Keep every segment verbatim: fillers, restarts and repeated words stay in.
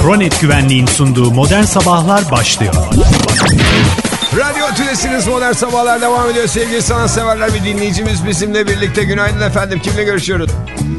Kronet Güvenliğin sunduğu Modern Sabahlar başlıyor. Radyo Tülesi'niz Modern Sabahlar devam ediyor. Sevgili sanatseverler, bir dinleyicimiz bizimle birlikte. Günaydın efendim. Kimle görüşüyoruz?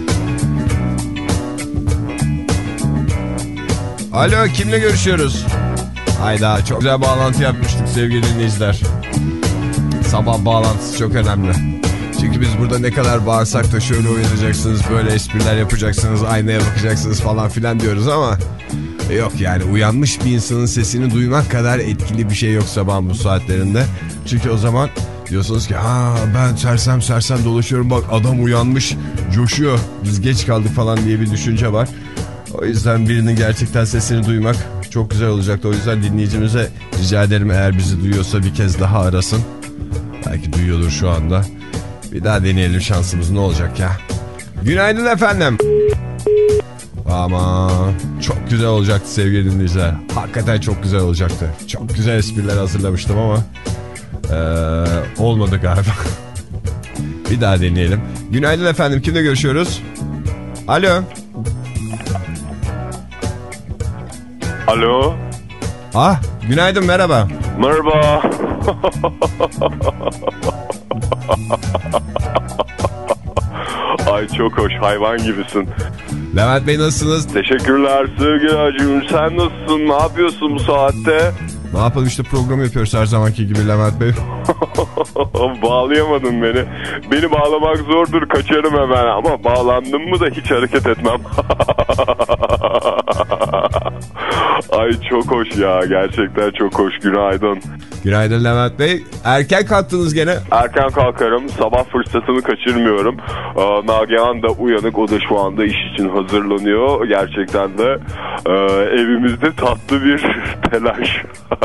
Alo, kimle görüşüyoruz? Hayda, çok güzel bağlantı yapmıştık sevgili dinleyiciler. Sabah bağlantısı çok önemli. Çünkü biz burada ne kadar bağırsak da şöyle uyanacaksınız, böyle espriler yapacaksınız, aynaya bakacaksınız falan filan diyoruz ama yok yani, uyanmış bir insanın sesini duymak kadar etkili bir şey yok sabahın bu saatlerinde. Çünkü o zaman diyorsunuz ki ha ben sersem sersem dolaşıyorum, bak adam uyanmış, coşuyor, biz geç kaldık falan diye bir düşünce var. O yüzden birinin gerçekten sesini duymak çok güzel olacaktı. O yüzden dinleyicimize rica ederim, eğer bizi duyuyorsa bir kez daha arasın. Belki duyuyordur şu anda. Bir daha deneyelim şansımız, ne olacak ya. Günaydın efendim. Ama çok güzel olacaktı sevgili dinleyiciler. Hakikaten çok güzel olacaktı. Çok güzel espriler hazırlamıştım ama ee, olmadı galiba. Bir daha deneyelim. Günaydın efendim, kimle görüşüyoruz? Alo. Alo. Ah, günaydın, merhaba. Merhaba. Ay çok hoş, hayvan gibisin. Levent Bey, nasılsınız? Teşekkürler sevgili Acım. Sen nasılsın? Ne yapıyorsun bu saatte? Ne yapalım işte, program yapıyoruz her zamanki gibi Levent Bey. Bağlayamadın beni. Beni bağlamak zordur, kaçarım hemen, ama bağlandım mı da hiç hareket etmem. Ay çok hoş ya, gerçekten çok hoş. Günaydın. Günaydın Levent Bey. Erken kalktınız gene. Erken kalkarım. Sabah fırsatını kaçırmıyorum. Ee, Nagihan da uyanık. O da şu anda iş için hazırlanıyor. Gerçekten de e, evimizde tatlı bir telaş.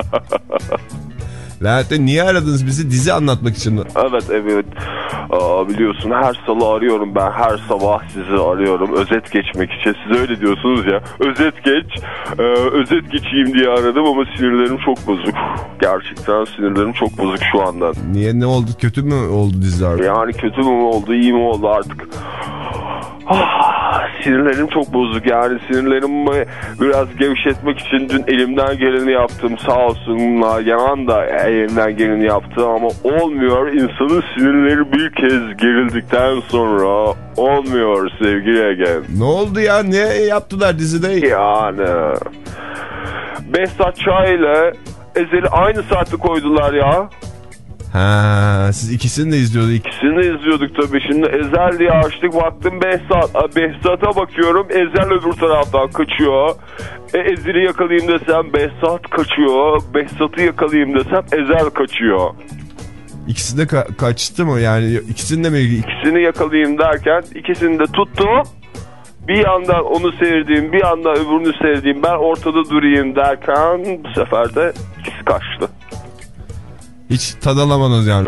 Levent Bey, niye aradınız bizi? Dizi anlatmak için mi? Evet evet. Aa, biliyorsun her salı arıyorum ben. Her sabah sizi arıyorum. Özet geçmek için. Siz öyle diyorsunuz ya. Özet geç. Ee, özet geçeyim diye aradım ama sinirlerim çok bozuk. Gerçekten sinirlerim çok bozuk şu anda. Niye, ne oldu? Kötü mü oldu diziler? Yani kötü mü oldu, iyi mi oldu artık? Ah, sinirlerim çok bozuk yani. Sinirlerimi biraz gevşetmek için dün elimden geleni yaptım, sağ olsun Nagihan da elimden geleni yaptı ama olmuyor. İnsanın sinirleri bir kez gerildikten sonra olmuyor sevgili Ege. Ne oldu ya, ne yaptılar dizide? Yani Behzat Ç. ile Ezel'i aynı saatte koydular ya. Ha, siz ikisini de izliyorduk. İkisini de izliyorduk tabii. Şimdi Ezel diye açtık, baktım Behzat. Behzat'a bakıyorum, Ezel öbür taraftan kaçıyor. E, Ezel'i yakalayayım desem Behzat kaçıyor. Behzat'ı yakalayayım desem Ezel kaçıyor. İkisi de ka- kaçtı mı yani, ikisini de mi? İkisini yakalayayım derken ikisini de tuttu. Bir yandan onu sevdiğim, bir yandan öbürünü sevdiğim, ben ortada durayım derken bu sefer de ikisi kaçtı. Hiç tad alamadınız yani.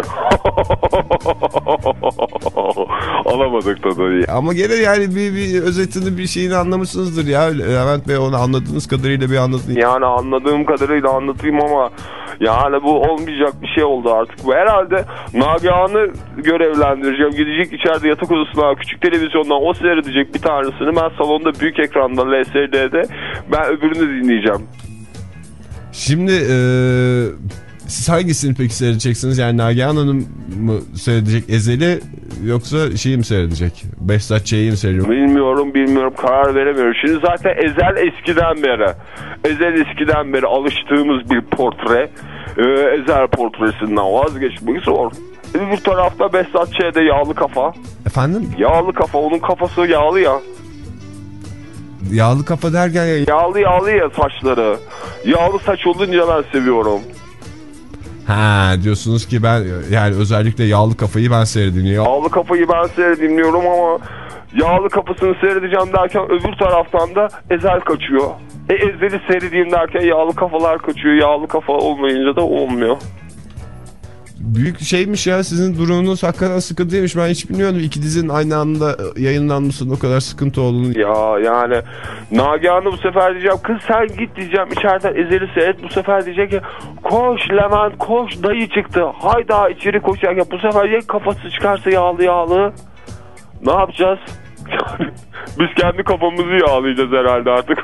Alamadık tadı. Ama gene yani bir, bir özetini, bir şeyini anlamışsınızdır ya Levent Bey, onu anladığınız kadarıyla bir anlatın. Yani anladığım kadarıyla anlatayım ama yani bu olmayacak bir şey oldu artık. Herhalde Nagihan'ı görevlendireceğim. Gidecek içeride yatak odasına, küçük televizyondan o seyredecek bir tanesini. Ben salonda büyük ekranda L C D'de ben öbürünü dinleyeceğim. Şimdi eee... siz hangisini peki seyredeceksiniz? Yani Nagihan Hanım mı seyredecek Ezel'i, yoksa şeyi mi seyredecek? Behzat Ç'yi mi seyredecek? Bilmiyorum bilmiyorum, karar veremiyorum. Şimdi zaten Ezel eskiden beri. Ezel eskiden beri alıştığımız bir portre. Ee, Ezel portresinden vazgeçmek zor. Bir tarafta Behzat Ç'de yağlı kafa. Efendim? Yağlı kafa, onun kafası yağlı ya. Yağlı kafa derken ya... Yağlı yağlı ya saçları. Yağlı saç olunca ben seviyorum. Ha, diyorsunuz ki ben yani özellikle yağlı kafayı ben seyredeyim. Yağlı kafayı ben seyredeyim diyorum ama yağlı kafasını seyredeceğim derken öbür taraftan da Ezel kaçıyor. E Ezel'i seyredeyim derken yağlı kafalar kaçıyor. Yağlı kafa olmayınca da olmuyor. Büyük şeymiş ya, sizin durumunuz hakikaten sıkıntıymış. Ben hiç bilmiyordum iki dizinin aynı anda yayınlanmasının o kadar sıkıntı olduğunu. Ya yani Nagihan'ı bu sefer diyeceğim, kız sen git diyeceğim içeriden Ezel'i seyret. Bu sefer diyecek ki koş Levent koş, dayı çıktı. Hayda içeri koşacak. Bu sefer ya kafası çıkarsa yağlı yağlı. Ne yapacağız? Biz kendi kafamızı yağlayacağız herhalde artık.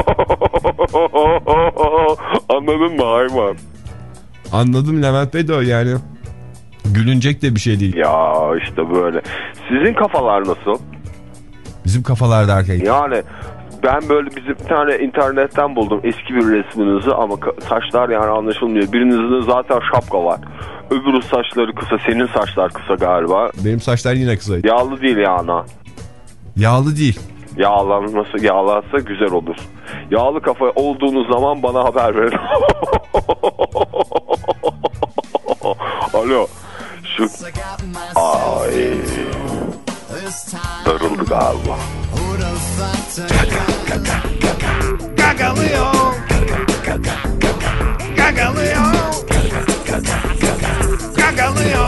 Anladın mı hayvan? Anladım Levent Bey de o yani. Gülünecek de bir şey değil. Ya işte böyle. Sizin kafalar nasıl? Bizim kafalar derken. Yani ben böyle bizim bir tane internetten buldum eski bir resminizi ama saçlar yani anlaşılmıyor. Birinizde zaten şapka var. Öbürü saçları kısa. Senin saçlar kısa galiba. Benim saçlar yine kısa. Yağlı değil yani. Yağlı değil. Yağlanması, yağlansa güzel olur. Yağlı kafa olduğunuz zaman bana haber verin. Alo. Şu... Ay. Darıldı galiba. Gagalıyor. Gagalıyor. Gagalıyor.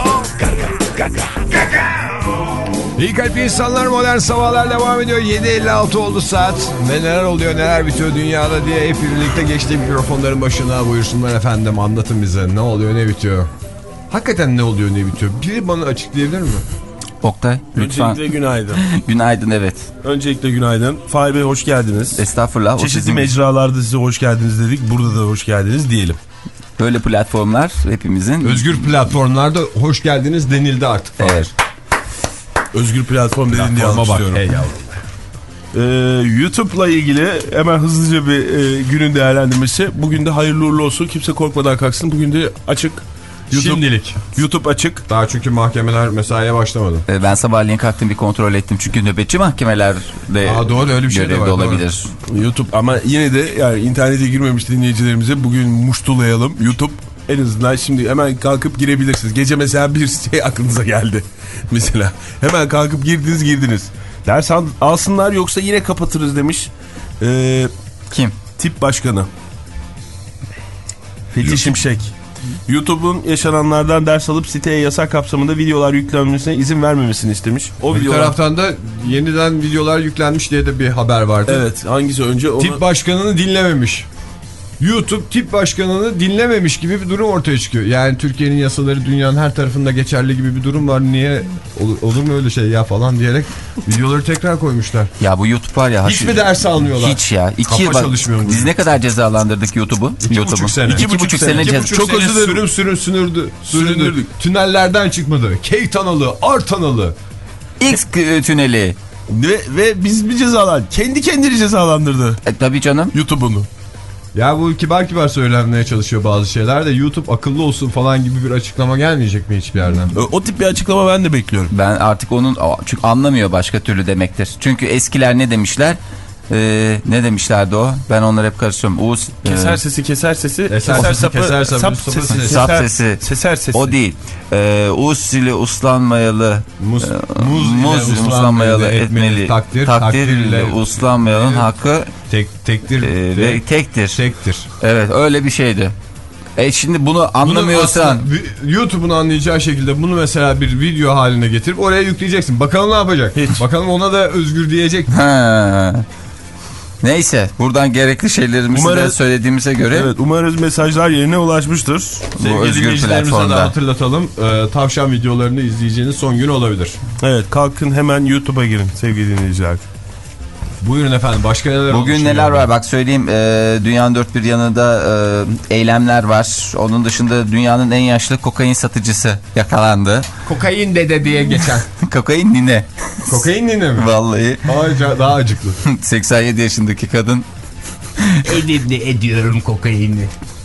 İyi kalpli insanlar, modern sabahlar devam ediyor. yedi elli altı oldu saat. Ve neler oluyor, neler bitiyor dünyada diye hep birlikte geçti mikrofonların başına. Buyursunlar efendim, anlatın bize. Ne oluyor, ne bitiyor? Hakikaten ne oluyor, ne bitiyor? Biri bana açıklayabilir mi? Oktay lütfen. Öncelikle günaydın. Günaydın, evet. Öncelikle günaydın. Fahir Bey hoş geldiniz. Estağfurullah. Çeşitli sizin... mecralarda size hoş geldiniz dedik. Burada da hoş geldiniz diyelim. Böyle platformlar hepimizin. Özgür platformlarda hoş geldiniz denildi artık. Evet. Özgür platform dedin diye alkışlıyorum. Hey yavrum. Ee, YouTube'la ilgili hemen hızlıca bir e, günün değerlendirmesi. Bugün de hayırlı uğurlu olsun. Kimse korkmadan kalksın. Bugün de açık. YouTube, Şimdilik. YouTube açık. Daha çünkü mahkemeler mesaiye başlamadı. Ee, ben sabahleyin kalktım, bir kontrol ettim. Çünkü nöbetçi mahkemelerde Aa, doğru, öyle bir şey de var, olabilir. Doğru. YouTube ama yine de yani internete girmemiş dinleyicilerimize bugün muştulayalım. YouTube en azından şimdi hemen kalkıp girebilirsiniz. Gece mesela bir şey aklınıza geldi. Mesela hemen kalkıp girdiniz girdiniz. Ders al, alsınlar yoksa yine kapatırız demiş. Ee, Kim? Tip başkanı. Fethi Şimşek. YouTube'un yaşananlardan ders alıp siteye yasak kapsamında videolar yüklenmesine izin vermemesini istemiş. O bir videolar... taraftan da yeniden videolar yüklenmiş diye de bir haber vardı. Evet, hangisi önce? Onu... Tip başkanını dinlememiş. YouTube tip başkanını dinlememiş gibi bir durum ortaya çıkıyor. Yani Türkiye'nin yasaları dünyanın her tarafında geçerli gibi bir durum var. Niye olur, olur mu öyle şey ya falan diyerek videoları tekrar koymuşlar. Ya bu YouTube var ya. Hiç mi ders almıyorlar? Hiç ya. İki Kafa bak, çalışmıyor mu? biz ne kadar cezalandırdık YouTube'u? İki YouTube'u. buçuk sene. İki, iki buçuk sene. sene. Ceza. Çok özür dilerim. Sürüm sürüm sünürdü. Süründü. Tünellerden çıkmadı. K kanalı, R kanalı. X tüneli. Ve, ve biz bir cezalar. Kendi kendini cezalandırdı. E, tabii canım. YouTube'unu. Ya bu kibar kibar söylenmeye çalışıyor bazı şeyler de, YouTube akıllı olsun falan gibi bir açıklama gelmeyecek mi hiçbir yerden? O, o tip bir açıklama ben de bekliyorum. Ben artık onun, çünkü anlamıyor başka türlü demektir. Çünkü eskiler ne demişler? Ee, ne demişlerdi o? Ben onları hep karıştırıyorum. Uğuz, keser e... sesi, keser sesi, Eser keser sesi, sapı, keser sapı, sap sapı sesi, sesi. Sap sesi. Seser sesi. O değil. Ee, Uğuz ile uslanmayalı. Muz, e, muz, muz ile uslanmayalı etmeli. etmeli. Takdir, takdir ile takdirle uslanmayalın hakkı tek, tektir e, ve tektir. Tektir. Evet, öyle bir şeydi. E şimdi bunu anlamıyorsan... Bunu YouTube'un anlayacağı şekilde bunu mesela bir video haline getirip oraya yükleyeceksin. Bakalım ne yapacak? Hiç. Bakalım ona da özgür diyecek mi? Ha. Neyse, buradan gerekli şeylerimizi umarız, de söylediğimize göre... Evet, umarız mesajlar yerine ulaşmıştır. Bu özgür platformda. Da hatırlatalım. E, tavşan videolarını izleyeceğiniz son gün olabilir. Evet, kalkın hemen YouTube'a girin sevgili dinleyiciler. Buyurun efendim, başka neler Bugün neler yani? Var bak söyleyeyim, e, dünyanın dört bir yanında e, eylemler var. Onun dışında dünyanın en yaşlı kokain satıcısı yakalandı. Kokain dede diye geçen. Kokain nine. Kokain nine mi? Vallahi. Daha, daha acıklı. seksen yedi yaşındaki kadın. Elimle ediyorum kokaini.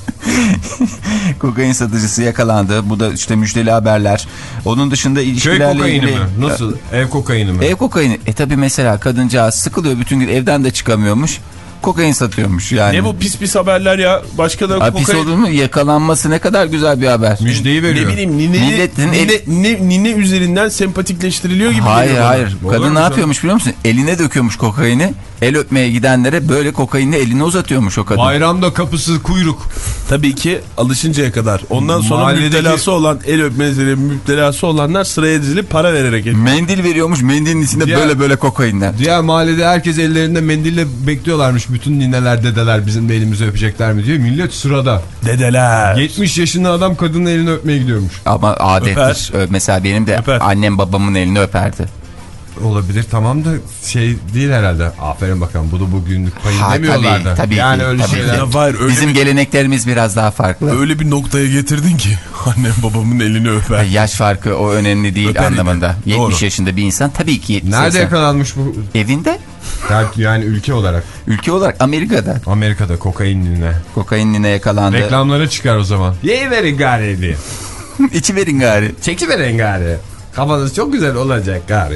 Kokain satıcısı yakalandı. Bu da işte müjdeli haberler. Onun dışında ilişkilerle Köy kokaini ilgili... mi? Nasıl? Ev kokaini mi? Ev kokaini. E tabi mesela kadıncağız sıkılıyor, bütün gün evden de çıkamıyormuş. Kokain satıyormuş yani. Ne bu pis pis haberler ya? Başka da kokain... Pis olur mu? Yakalanması ne kadar güzel bir haber. Müjdeyi veriyor. Ne bileyim nine, Milletin nine, el... nine, nine üzerinden sempatikleştiriliyor gibi. Hayır hayır. Kadın ne yapıyormuş biliyor musun? Eline döküyormuş kokaini. El öpmeye gidenlere böyle kokainle elini uzatıyormuş o kadın. Bayramda kapısı kuyruk. Tabii ki alışıncaya kadar. Ondan sonra Mahalledeki... müptelası olan, el öpmeleri müptelası olanlar sıraya dizilip para vererek ediyor. Mendil veriyormuş, mendilin içinde diğer, böyle böyle kokainler. Diğer mahallede herkes ellerinde mendille bekliyorlarmış. Bütün nineler, dedeler bizim de elimizi öpecekler mi diye. Millet sırada. Dedeler. yetmiş yaşında adam kadının elini öpmeye gidiyormuş. Ama adettir. Öper. Mesela benim de öper. Annem babamın elini öperdi. olabilir tamam da şey değil herhalde. Aferin bakalım bu da bugünlük payın Ha, demiyorlar da. tabii, yani tabii, öyle tabii. şeyler. Ya var, öyle Bizim bir, geleneklerimiz biraz daha farklı. öyle bir noktaya getirdin ki annem babamın elini öper. Yaş farkı o önemli değil Öper anlamında. mi? yetmiş Doğru. yaşında bir insan tabii ki yetmiş Nerede seksen. yakalanmış bu? Evinde. Yani ülke olarak. Ülke olarak Amerika'da. Amerika'da kokainine. Kokainine yakalandı. Reklamlara çıkar o zaman. Yeyiverin gari diye. İçi verin gari. Çekiverin gari. Kafanız çok güzel olacak gari.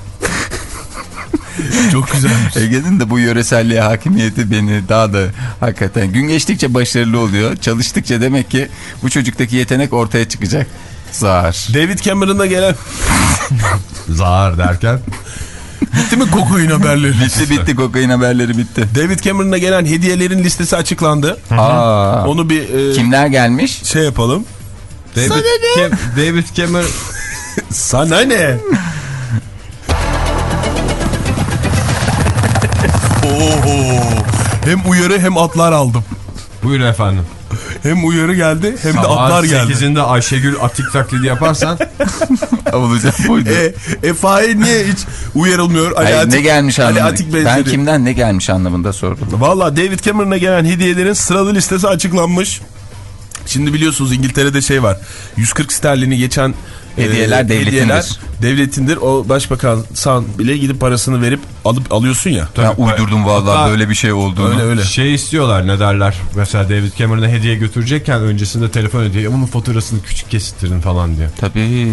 Çok güzelmiş. Ege'nin de bu yöreselliğe hakimiyeti beni daha da hakikaten gün geçtikçe başarılı oluyor. Çalıştıkça demek ki bu çocuktaki yetenek ortaya çıkacak. Zar. David Cameron'a gelen Zar derken. bitti mi kokain haberleri? Bitti bitti kokain haberleri bitti. David Cameron'a gelen hediyelerin listesi açıklandı. Aa, Onu bir e, kimler gelmiş? şey yapalım. David, Cam David Cameron. Sana ne? Oho. Hem uyarı hem atlar aldım. Buyurun efendim. Hem uyarı geldi hem de Sabah atlar geldi. sekizinde Ayşegül Atik taklidi yaparsan. Olacak buydu. E, e Fahir niye hiç uyarılmıyor? Ali Hayır, Atik, ne gelmiş Ali anlamında. Atik Ben benzeri. kimden ne gelmiş anlamında sordum. Valla David Cameron'a gelen hediyelerin sıralı listesi açıklanmış. Şimdi biliyorsunuz İngiltere'de şey var. yüz kırk sterlini geçen Hediyeler e, devletindir. Hediyeler devletindir. O başbakan san bile gidip parasını verip alıp alıyorsun ya. Ben uydurdum vallahi Hatta böyle bir şey olduğunu. Öyle öyle. Şey istiyorlar ne derler. Mesela David Cameron'a hediye götürecekken öncesinde telefon ediyor. Onun faturasını küçük kesittirin falan diyor. Tabii.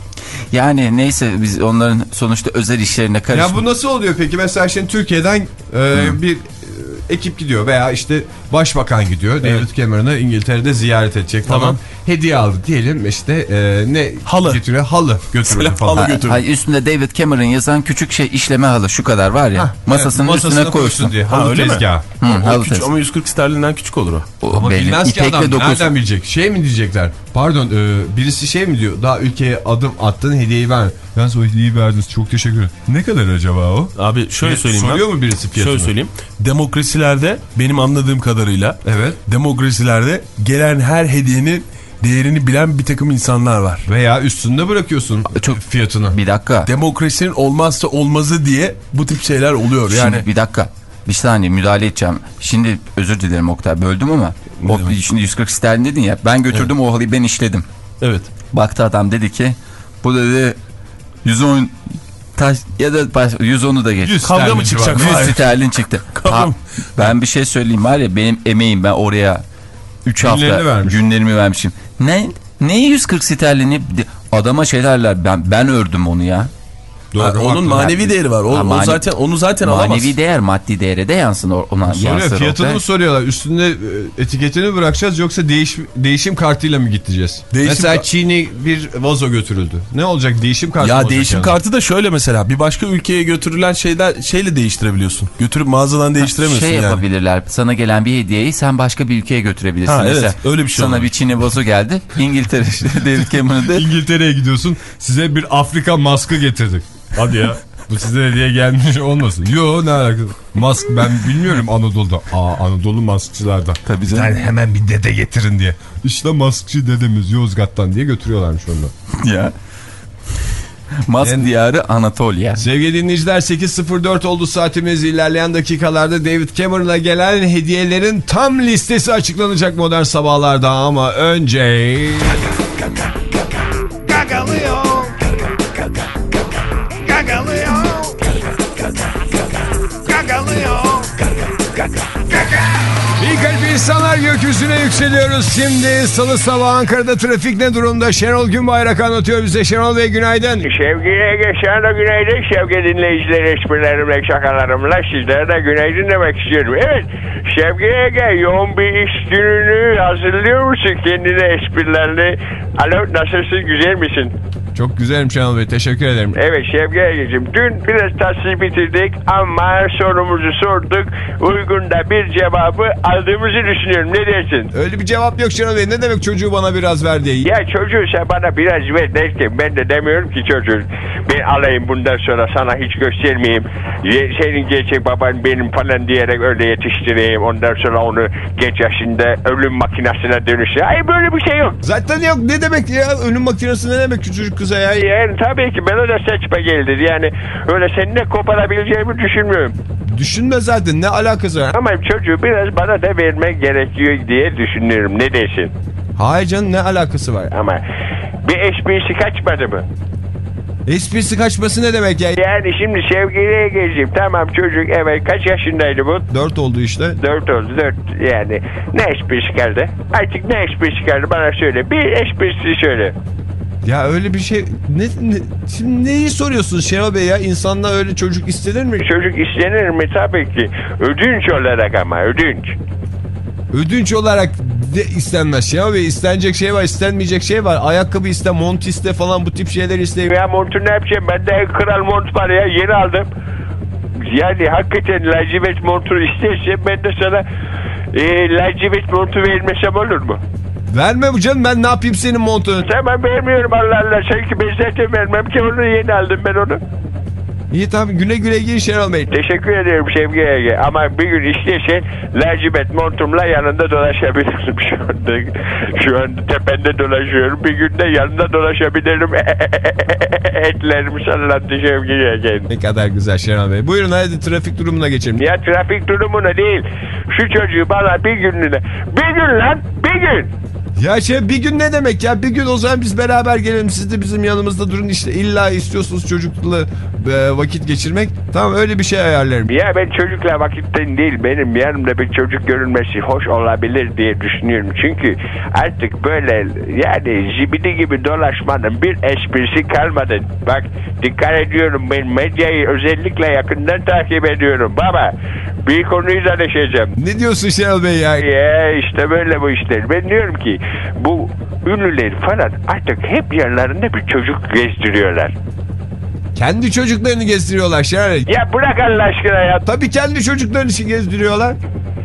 Yani neyse biz onların sonuçta özel işlerine karışmıyoruz. Ya bu nasıl oluyor peki? Mesela şimdi Türkiye'den e, bir e, ekip gidiyor veya işte başbakan gidiyor. Evet. David Cameron'ı İngiltere'de ziyaret edecek falan. Tamam. Hediye aldı diyelim işte e, ne Halı. getiriyor? Halı götürüyor Mesela falan. halı Ha, götürün. hayır, üstünde David Cameron yazan küçük şey işleme halı şu kadar var ya. Hah, masasının evet, üstüne masasına koysun. diye. Ha, Halı öyle mi? tezgahı. Hı, O halı küçük, tez- ama yüz kırk sterlinden küçük olur o. o Ama belli. bilmez ki İpekle adam dokuz. nereden bilecek? Şey mi diyecekler? Pardon e, birisi şey mi diyor? Daha ülkeye adım attın hediyeyi ver. Ben o hediyeyi verdiniz çok teşekkür ederim. Ne kadar acaba o? Abi şöyle Ne, söyleyeyim soruyor ben. mu birisi fiyatını? Şöyle söyleyeyim. Demokrasilerde benim anladığım kadarıyla Evet. demokrasilerde gelen her hediyenin değerini bilen bir takım insanlar var. Veya üstünde bırakıyorsun Çok- fiyatını. Bir dakika. Demokrasinin olmazsa olmazı diye bu tip şeyler oluyor. Yani Şimdi bir dakika. Bir saniye müdahale edeceğim. Şimdi özür dilerim Oktay böldüm ama. O, şimdi yüz kırk sterlin dedin ya. Ben götürdüm o halıyı ben işledim. evet. Baktı adam dedi ki bu dedi yüz on taş ya da baş, yüz onu da geç. yüz Kavga sterlin mı çıkacak? civarında. Hayır. yüz sterlin çıktı. Kavga Ha, mı? ben bir şey söyleyeyim var ya benim emeğim ben oraya üç hafta Günlerini vermiş. günlerimi vermişim. Ne ne yüz kırk sterlini adama şey derler ben ben ördüm onu ya. Doğru, Ha, onun haklı. manevi değeri var. O, Ha, o mane- zaten onu zaten alamaz. Manevi değer maddi değere de yansın ona. Soruyor, yansır fiyatını Oktay. mı soruyorlar? Üstünde e, etiketini mi bırakacağız yoksa değiş, değişim kartıyla mı gideceğiz? Değişim Mesela ka- Çin'i bir vazo götürüldü. Ne olacak? Değişim kartı mı Ya olacak değişim yani? kartı da şöyle mesela bir başka ülkeye götürülen şeyler şeyle değiştirebiliyorsun. Götürüp mağazadan değiştiremiyorsun Şey yani. yapabilirler. Sana gelen bir hediyeyi sen başka bir ülkeye götürebilirsin. Ha, evet, Mesela öyle bir şey sana olur. bir Çin'e vazo geldi. İngiltere işte David Cameron'da İngiltere'ye gidiyorsun. Size bir Afrika maskı getirdik. Hadi ya. Bu size hediye gelmiş olmasın. Yo ne alakası? Mask ben bilmiyorum Anadolu'da. Aa Anadolu maskçılarda. Tabii canım. Yani hemen bir dede getirin diye. İşte maskçı dedemiz Yozgat'tan diye götürüyorlarmış onu. ya. Mask En- diyarı Anatolia. Sevgili dinleyiciler sekiz sıfır dört oldu saatimiz. İlerleyen dakikalarda David Cameron'a gelen hediyelerin tam listesi açıklanacak modern sabahlarda ama önce... Gagalıyor. Gagalıyor. Gagalıyor. İyi kalp insanlar gökyüzüne yükseliyoruz. Şimdi salı sabahı Ankara'da trafik ne durumda? Şenol Günbayrak anlatıyor bize. Şenol Bey günaydın. Sevgili geçen de günaydın. Sevgili dinleyiciler esprilerimle, şakalarımla sizlere de günaydın demek istiyorum. Evet, sevgili Ege yoğun bir iş gününü hazırlıyor musun kendine esprilerle? Alo, nasılsın, güzel misin? Çok güzelim Şenol Bey, teşekkür ederim. Evet sevgili Ege'ciğim, dün biraz tahsil bitirdik ama sorumuzu sorduk. Uygun da bir cevabı aldığımızı düşünüyorum. Ne dersin? Öyle bir cevap yok Şenol Bey. Ne demek çocuğu bana biraz ver diye? Ya çocuğu sen bana biraz ver derken ben de demiyorum ki çocuğu. Ben alayım bundan sonra sana hiç göstermeyeyim. Senin gerçek baban benim falan diyerek öyle yetiştireyim. Ondan sonra onu genç yaşında ölüm makinesine dönüşe. Hayır böyle bir şey yok. Zaten yok. Ne demek ya? Ölüm makinesi ne demek? Küçücük kıza ya. Yani tabii ki bana da saçma gelir. Yani öyle seninle koparabileceğimi düşünmüyorum. Düşünme zaten, ne alakası var? Ama çocuğu biraz bana da vermek gerekiyor diye düşünüyorum. Ne dersin? Hayır canım, ne alakası var? Ama bir esprisi kaçmadı mı? Esprisi kaçması ne demek ya? Yani şimdi sevgiliye geleceğim. Tamam çocuk, evet, kaç yaşındaydı bu? Dört oldu işte. Dört oldu, dört. Yani ne esprisi kaldı? Artık ne esprisi kaldı bana söyle. Bir esprisi söyle. Ya öyle bir şey ne, ne şimdi neyi soruyorsunuz Şenol Bey ya? İnsanlar öyle çocuk istenir mi? Çocuk istenir mi? Tabii ki. Ödünç olarak ama, ödünç. Ödünç olarak de istenmez Şenol Bey. İstenecek şey var, istenmeyecek şey var. Ayakkabı iste, mont iste falan, bu tip şeyler iste. Ya montu ne yapacağım? Bende en kral mont var ya, yeni aldım. Yani hakikaten lacivert montu istersen ben de sana e, lacivert montu vermesem olur mu? Verme bu canım, ben ne yapayım senin montunu? Tamam, vermiyorum, Allah Allah. Sanki ben zaten vermem ki, onu yeni aldım ben onu. İyi tamam, güle güle giyin Şenol Bey. Teşekkür ederim Şevki Ege. Ama bir gün istersen lacivert montumla yanında dolaşabilirim şu anda. Şu anda tepende dolaşıyorum. Bir gün de yanında dolaşabilirim. Etlerim sallandı Şevki Ege. Ne kadar güzel Şenol Bey. Buyurun hadi trafik durumuna geçelim. Ya trafik durumuna değil. Şu çocuğu bana bir günlüğüne. Bir gün lan, bir gün. Ya şey, bir gün ne demek ya? Bir gün o zaman biz beraber gelelim. Siz de bizim yanımızda durun işte. İlla istiyorsunuz çocukla e, vakit geçirmek. Tamam, öyle bir şey ayarlarım. Ya ben çocukla vakitten değil, benim yanımda bir çocuk görünmesi hoş olabilir diye düşünüyorum. Çünkü artık böyle yani zibidi gibi dolaşmanın bir esprisi kalmadı. Bak, dikkat ediyorum, ben medyayı özellikle yakından takip ediyorum. Baba, bir konuyu da deşeceğim. Ne diyorsun Şenol Bey ya? Ya işte böyle bu işler. Ben diyorum ki bu ünlüler falan artık hep yanlarında bir çocuk gezdiriyorlar. Kendi çocuklarını gezdiriyorlar Şenol Bey. Ya bırak Allah aşkına ya. Tabii kendi çocuklarını için gezdiriyorlar.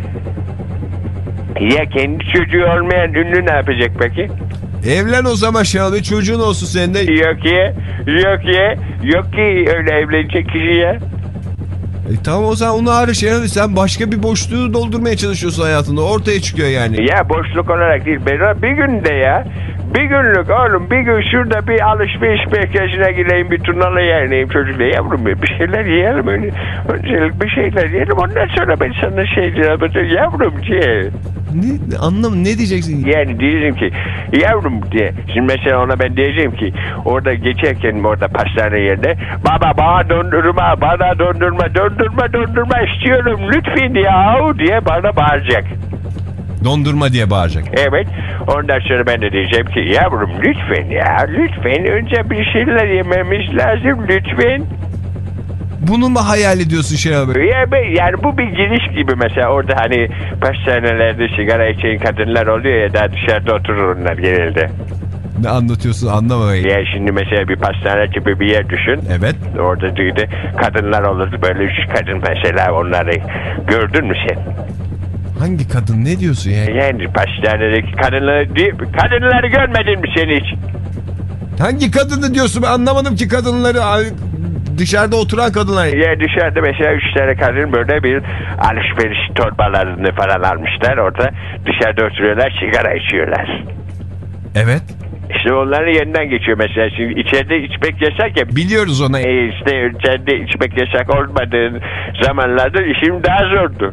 Ya kendi çocuğu olmayan ünlü ne yapacak peki? Evlen o zaman Şenol Bey, çocuğun olsun senin de. Yok ki, yok ki, yok ki öyle evlenecek kişi ya. E tamam o zaman onu ara Şenol Bey, sen başka bir boşluğu doldurmaya çalışıyorsun hayatında, ortaya çıkıyor yani. Ya boşluk olarak değil, ben bir günde ya. Bir günlük oğlum, bir gün şurada bir alışveriş merkezine gireyim, bir turnalı yerleyeyim çocukla. Yavrum bir şeyler yiyelim öyle. Öncelik bir şeyler yiyelim, ondan sonra ben sana şey diyeceğim. Yavrum diye. Ne, anlam ne diyeceksin? Yani diyeceğim ki yavrum diye. Şimdi mesela ona ben diyeceğim ki orada geçerken orada pastane yerinde, baba bana dondurma, bana dondurma, dondurma dondurma istiyorum lütfen yahu diye bana bağıracak. Dondurma diye bağıracak. Evet. Ondan sonra ben de diyeceğim ki yavrum lütfen ya, lütfen önce bir şeyler yememiz lazım lütfen. Bunu mu hayal ediyorsun Şenol Bey? Ya ben, yani bu bir giriş gibi mesela, orada hani pastanelerde sigara içen kadınlar oluyor ya, daha dışarıda oturur onlar genelde. Ne anlatıyorsun anlamayın. Ya şimdi mesela bir pastane gibi bir yer düşün. Evet. Orada düğünde kadınlar olurdu, böyle üç kadın mesela, onları gördün mü sen? Hangi kadın, ne diyorsun ya? Yani pastanedeki kadınları değil, kadınları görmedin mi sen hiç? Hangi kadını diyorsun, ben anlamadım ki kadınları. Dışarıda oturan kadınlar. Ya dışarıda mesela üç tane kadın böyle bir alışveriş torbalarını falan almışlar. Orada dışarıda oturuyorlar, sigara içiyorlar. Evet. İşte onların yanından geçiyor mesela. Şimdi içeride içmek yasak ya. Biliyoruz onu. E işte içeride içmek yasak olmadığı zamanlarda işim daha zordu.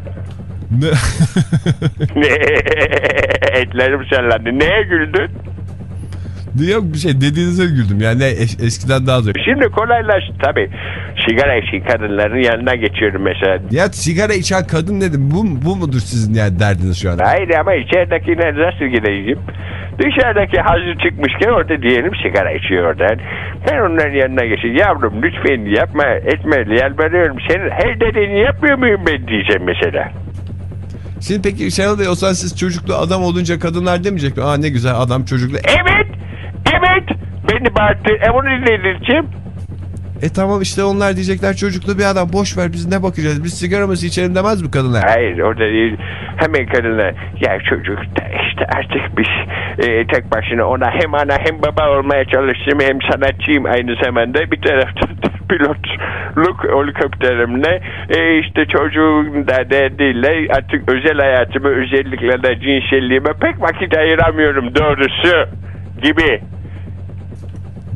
Ne? Etlerim sallandı. Neye güldün? Yok bir şey, dediğinize güldüm. Yani es eskiden daha zor. Şimdi kolaylaştı tabii. Sigara içen kadınların yanına geçiyorum mesela. Ya sigara içen kadın dedim. Bu, bu mudur sizin yani derdiniz şu an? Hayır ama içeridekine nasıl gideyim? Dışarıdaki hazır çıkmışken orada diyelim sigara içiyor oradan. Ben onların yanına geçeyim. Yavrum lütfen yapma etme, yalvarıyorum. Senin her dediğini yapmıyor muyum ben diyeceğim mesela. Şimdi peki Şenol Bey, o zaman siz çocuklu adam olunca kadınlar demeyecek mi? Aa ne güzel adam çocuklu. Evet, evet. Beni bağırttı. E bunu dinleyeceğim. E tamam işte onlar diyecekler çocuklu bir adam, boş ver biz ne bakacağız, biz sigaramızı içelim demez mi kadınlar? Hayır orada değil. Hemen kadınlar ya çocuk da işte artık biz e, tek başına ona hem ana hem baba olmaya çalıştım, hem sanatçıyım aynı zamanda, bir taraftan pilotluk helikopterimle e, işte çocuğun da derdiyle artık özel hayatımı, özellikle de cinselliğime pek vakit ayıramıyorum doğrusu gibi.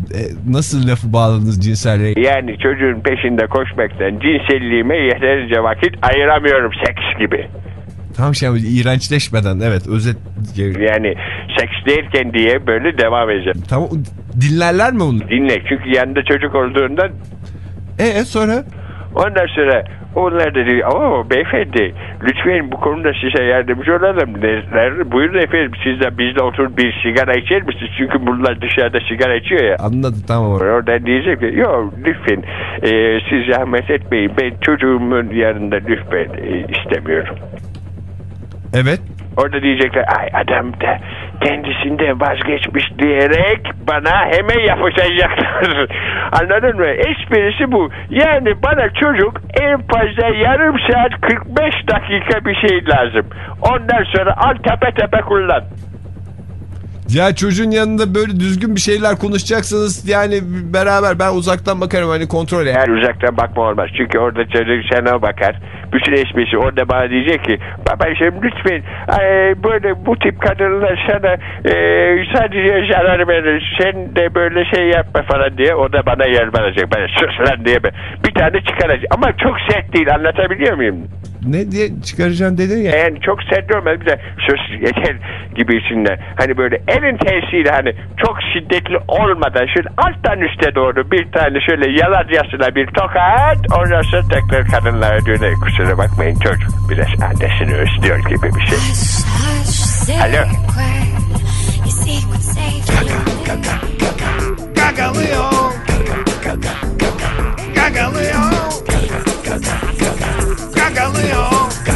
e, nasıl lafı bağladınız cinselliğe? Yani çocuğun peşinde koşmaktan cinselliğime yeterince vakit ayıramıyorum, seks gibi. Tamam şey iğrençleşmeden evet özet. Yani seks derken diye böyle devam edeceğim. Tamam dinlerler mi onu? Dinle çünkü yanında çocuk olduğundan. Ee sonra? Ondan sonra onlar da diyor, ooo beyefendi lütfen bu konuda size yardımcı olalım. Derler, buyurun efendim siz de bizle oturup bir sigara içer misiniz? Çünkü bunlar dışarıda sigara içiyor ya. Anladım tamam. Oradan diyecek ki yok lütfen e, siz zahmet etmeyin, ben çocuğumun yanında lütfen e, istemiyorum. Evet. Orada diyecekler ay adam da kendisinden vazgeçmiş diyerek bana hemen yapışacaklar. Anladın mı? Esprisi bu. Yani bana çocuk en fazla yarım saat kırk beş dakika bir şey lazım. Ondan sonra al tepe tepe kullan. Ya çocuğun yanında böyle düzgün bir şeyler konuşacaksanız yani beraber ben uzaktan bakarım hani kontrol et. Eğer uzaktan bakma olmaz. Çünkü orada çocuk sana bakar. Bütün esprisi orada bana diyecek ki babacığım lütfen e, böyle bu tip kadınlar sana e, sadece zarar verir. Sen de böyle şey yapma falan diye o da bana yer verecek. Ben sus lan diye bir tane çıkaracak. Ama çok sert değil, anlatabiliyor muyum? Ne diye çıkaracaksın dedin ya. Yani çok sert olmaz bir de sus yeter gibisinden. Hani böyle elin tersiyle hani çok şiddetli olmadan şöyle alttan üste doğru bir tane şöyle yalancasına bir tokat. Ondan sonra tekrar kadınlara döner. Kusura bakmayın çocuk biraz annesini özlüyor gibi bir şey. Alo. Gagalıyor. Gagalıyor. Gagalıyor.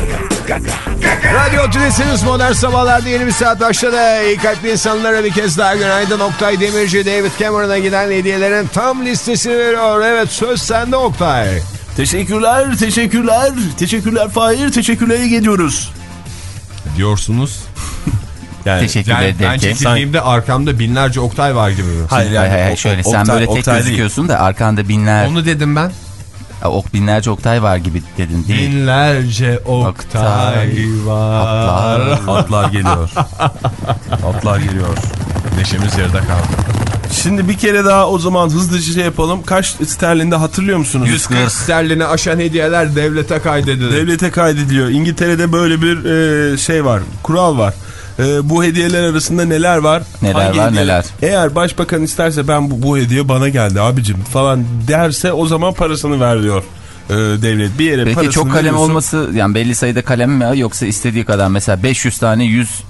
Radyo Tülesi'niz Modern Sabahlar'da yeni bir saat başladı. İyi kalpli insanlara bir kez daha günaydın. Oktay Demirci, David Cameron'a giden hediyelerin tam listesini veriyor. Evet söz sende Oktay. Teşekkürler, teşekkürler, teşekkürler Fahir, teşekkürler geliyoruz. Diyorsunuz. Yani, teşekkürler yani ben çekildiğimde arkamda binlerce Oktay var gibi mi? Hayır, hayır, hayır, hayır. Şöyle Oktay, sen böyle tek Oktay gözüküyorsun değil. Da arkanda binler. Onu dedim ben. Ok binlerce Oktay var gibi dedin değil. Binlerce Oktay, Oktay var. Atlar, atlar geliyor. Atlar geliyor. Neşemiz yarıda kaldı. Şimdi bir kere daha o zaman hızlıca şey yapalım. Kaç sterlinde hatırlıyor musunuz? yüz kırk sterlini aşan hediyeler devlete kaydedilir. Devlete kaydediliyor. İngiltere'de böyle bir e, şey var. Kural var. E, bu hediyeler arasında neler var? Neler Hangi var hediyeler? neler? Eğer başbakan isterse ben bu, bu hediye bana geldi abicim falan derse o zaman parasını ver diyor. E, devlet bir yere peki parasını çok kalem veriyorsun. olması yani belli sayıda kalem mi yoksa istediği kadar mesela beş yüz tane yüz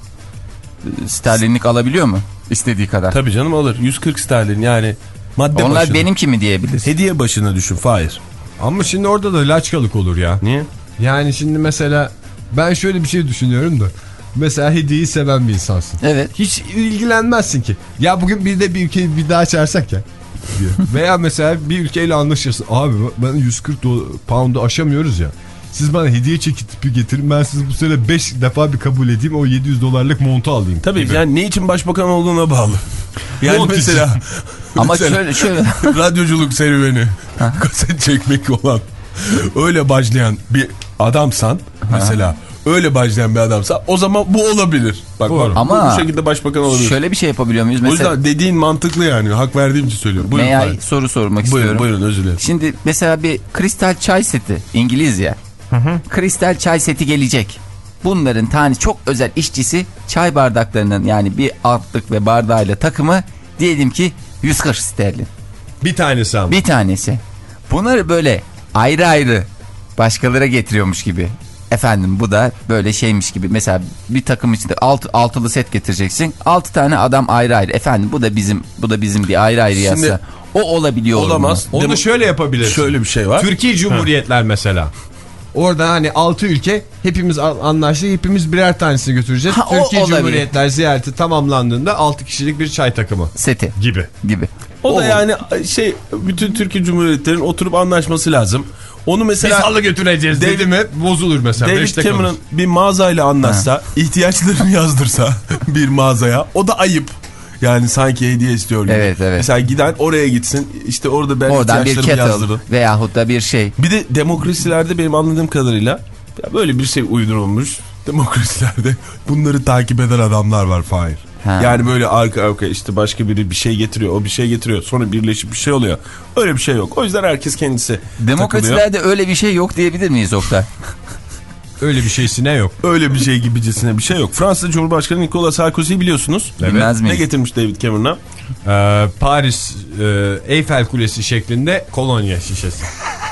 sterlinlik alabiliyor mu? İstediği kadar. Tabii canım alır. yüz kırk sterlin yani madde onlar başına. benimki mi diyebilir? Hediye başına düşün Fahir. Ama şimdi orada da laçkalık olur ya. Niye? Yani şimdi mesela ben şöyle bir şey düşünüyorum da. Mesela hediyeyi seven bir insansın. Evet. Hiç ilgilenmezsin ki. Ya bugün bir de bir ülkeyi bir daha çağırsak ya. Diyor. Veya mesela bir ülkeyle anlaşırsın. Abi ben yüz kırk pound'u aşamıyoruz ya. Siz bana hediye çekip getirin. Ben sizi bu sene beş defa bir kabul edeyim. O yedi yüz dolarlık montu alayım. Tabii gibi. Yani ne için başbakan olduğuna bağlı. Yani Mont mesela. Ama mesela, şöyle şöyle. radyoculuk serüveni. Kaset çekmek olan. Öyle başlayan bir adamsan. Mesela. Öyle başlayan bir adamsa o zaman bu olabilir. Bak var. Ama bu, bu şekilde başbakan olabilir. Şöyle bir şey yapabiliyor muyuz? Mesela, o yüzden dediğin mantıklı yani. Hak verdiğim için söylüyorum. Buyurun. Meğer soru sormak buyurun, istiyorum. Buyurun özür dilerim. Şimdi mesela bir kristal çay seti İngilizce. Hı hı. Kristal çay seti gelecek. Bunların tane çok özel işçisi çay bardaklarının yani bir altlık ve bardağıyla takımı diyelim ki yüz kırk sterlin. Bir tanesi ama. Bir tanesi. Bunları böyle ayrı ayrı başkaları getiriyormuş gibi. Efendim bu da böyle şeymiş gibi. Mesela bir takım içinde alt, altılı set getireceksin. Altı tane adam ayrı ayrı. Efendim bu da bizim bu da bizim bir ayrı ayrı yazsa. O olabiliyor mu? Olamaz. Onu Demo şöyle yapabilirsin. Şöyle bir şey var. Türkiye Cumhuriyetler ha. mesela. Orada hani altı ülke hepimiz anlaştık. Hepimiz birer tanesini götüreceğiz. Ha, Türkiye Cumhuriyetler ziyareti tamamlandığında altı kişilik bir çay takımı. Seti. Gibi. Gibi. O, o da yani şey bütün Türkiye Cumhuriyetlerin oturup anlaşması lazım. Onu mesela biz halı götüreceğiz David, dedi mi bozulur mesela. David Cameron bir mağazayla anlaşsa, ha. ihtiyaçlarını yazdırsa bir mağazaya o da ayıp. Yani sanki hediye istiyor gibi. Evet, evet. Mesela giden oraya gitsin işte orada ben oradan ihtiyaçlarımı yazdırırım. Veyahut da bir şey. Bir de demokrasilerde benim anladığım kadarıyla böyle bir şey uydurulmuş. Demokrasilerde bunları takip eden adamlar var Fahir. Ha. Yani böyle arka arka işte başka biri bir şey getiriyor, o bir şey getiriyor, sonra birleşip bir şey oluyor. Öyle bir şey yok. O yüzden herkes kendisi Demokrasilerde takılıyor. öyle bir şey yok diyebilir miyiz Oktay? Öyle bir şeysine yok. Öyle bir şey gibicesine bir şey yok. Fransa Cumhurbaşkanı Nicolas Sarkozy'yi biliyorsunuz. Evet. Bilmez miyiz? Ne getirmiş David Cameron'a? Ee, Paris e, Eyfel Kulesi şeklinde kolonya şişesi.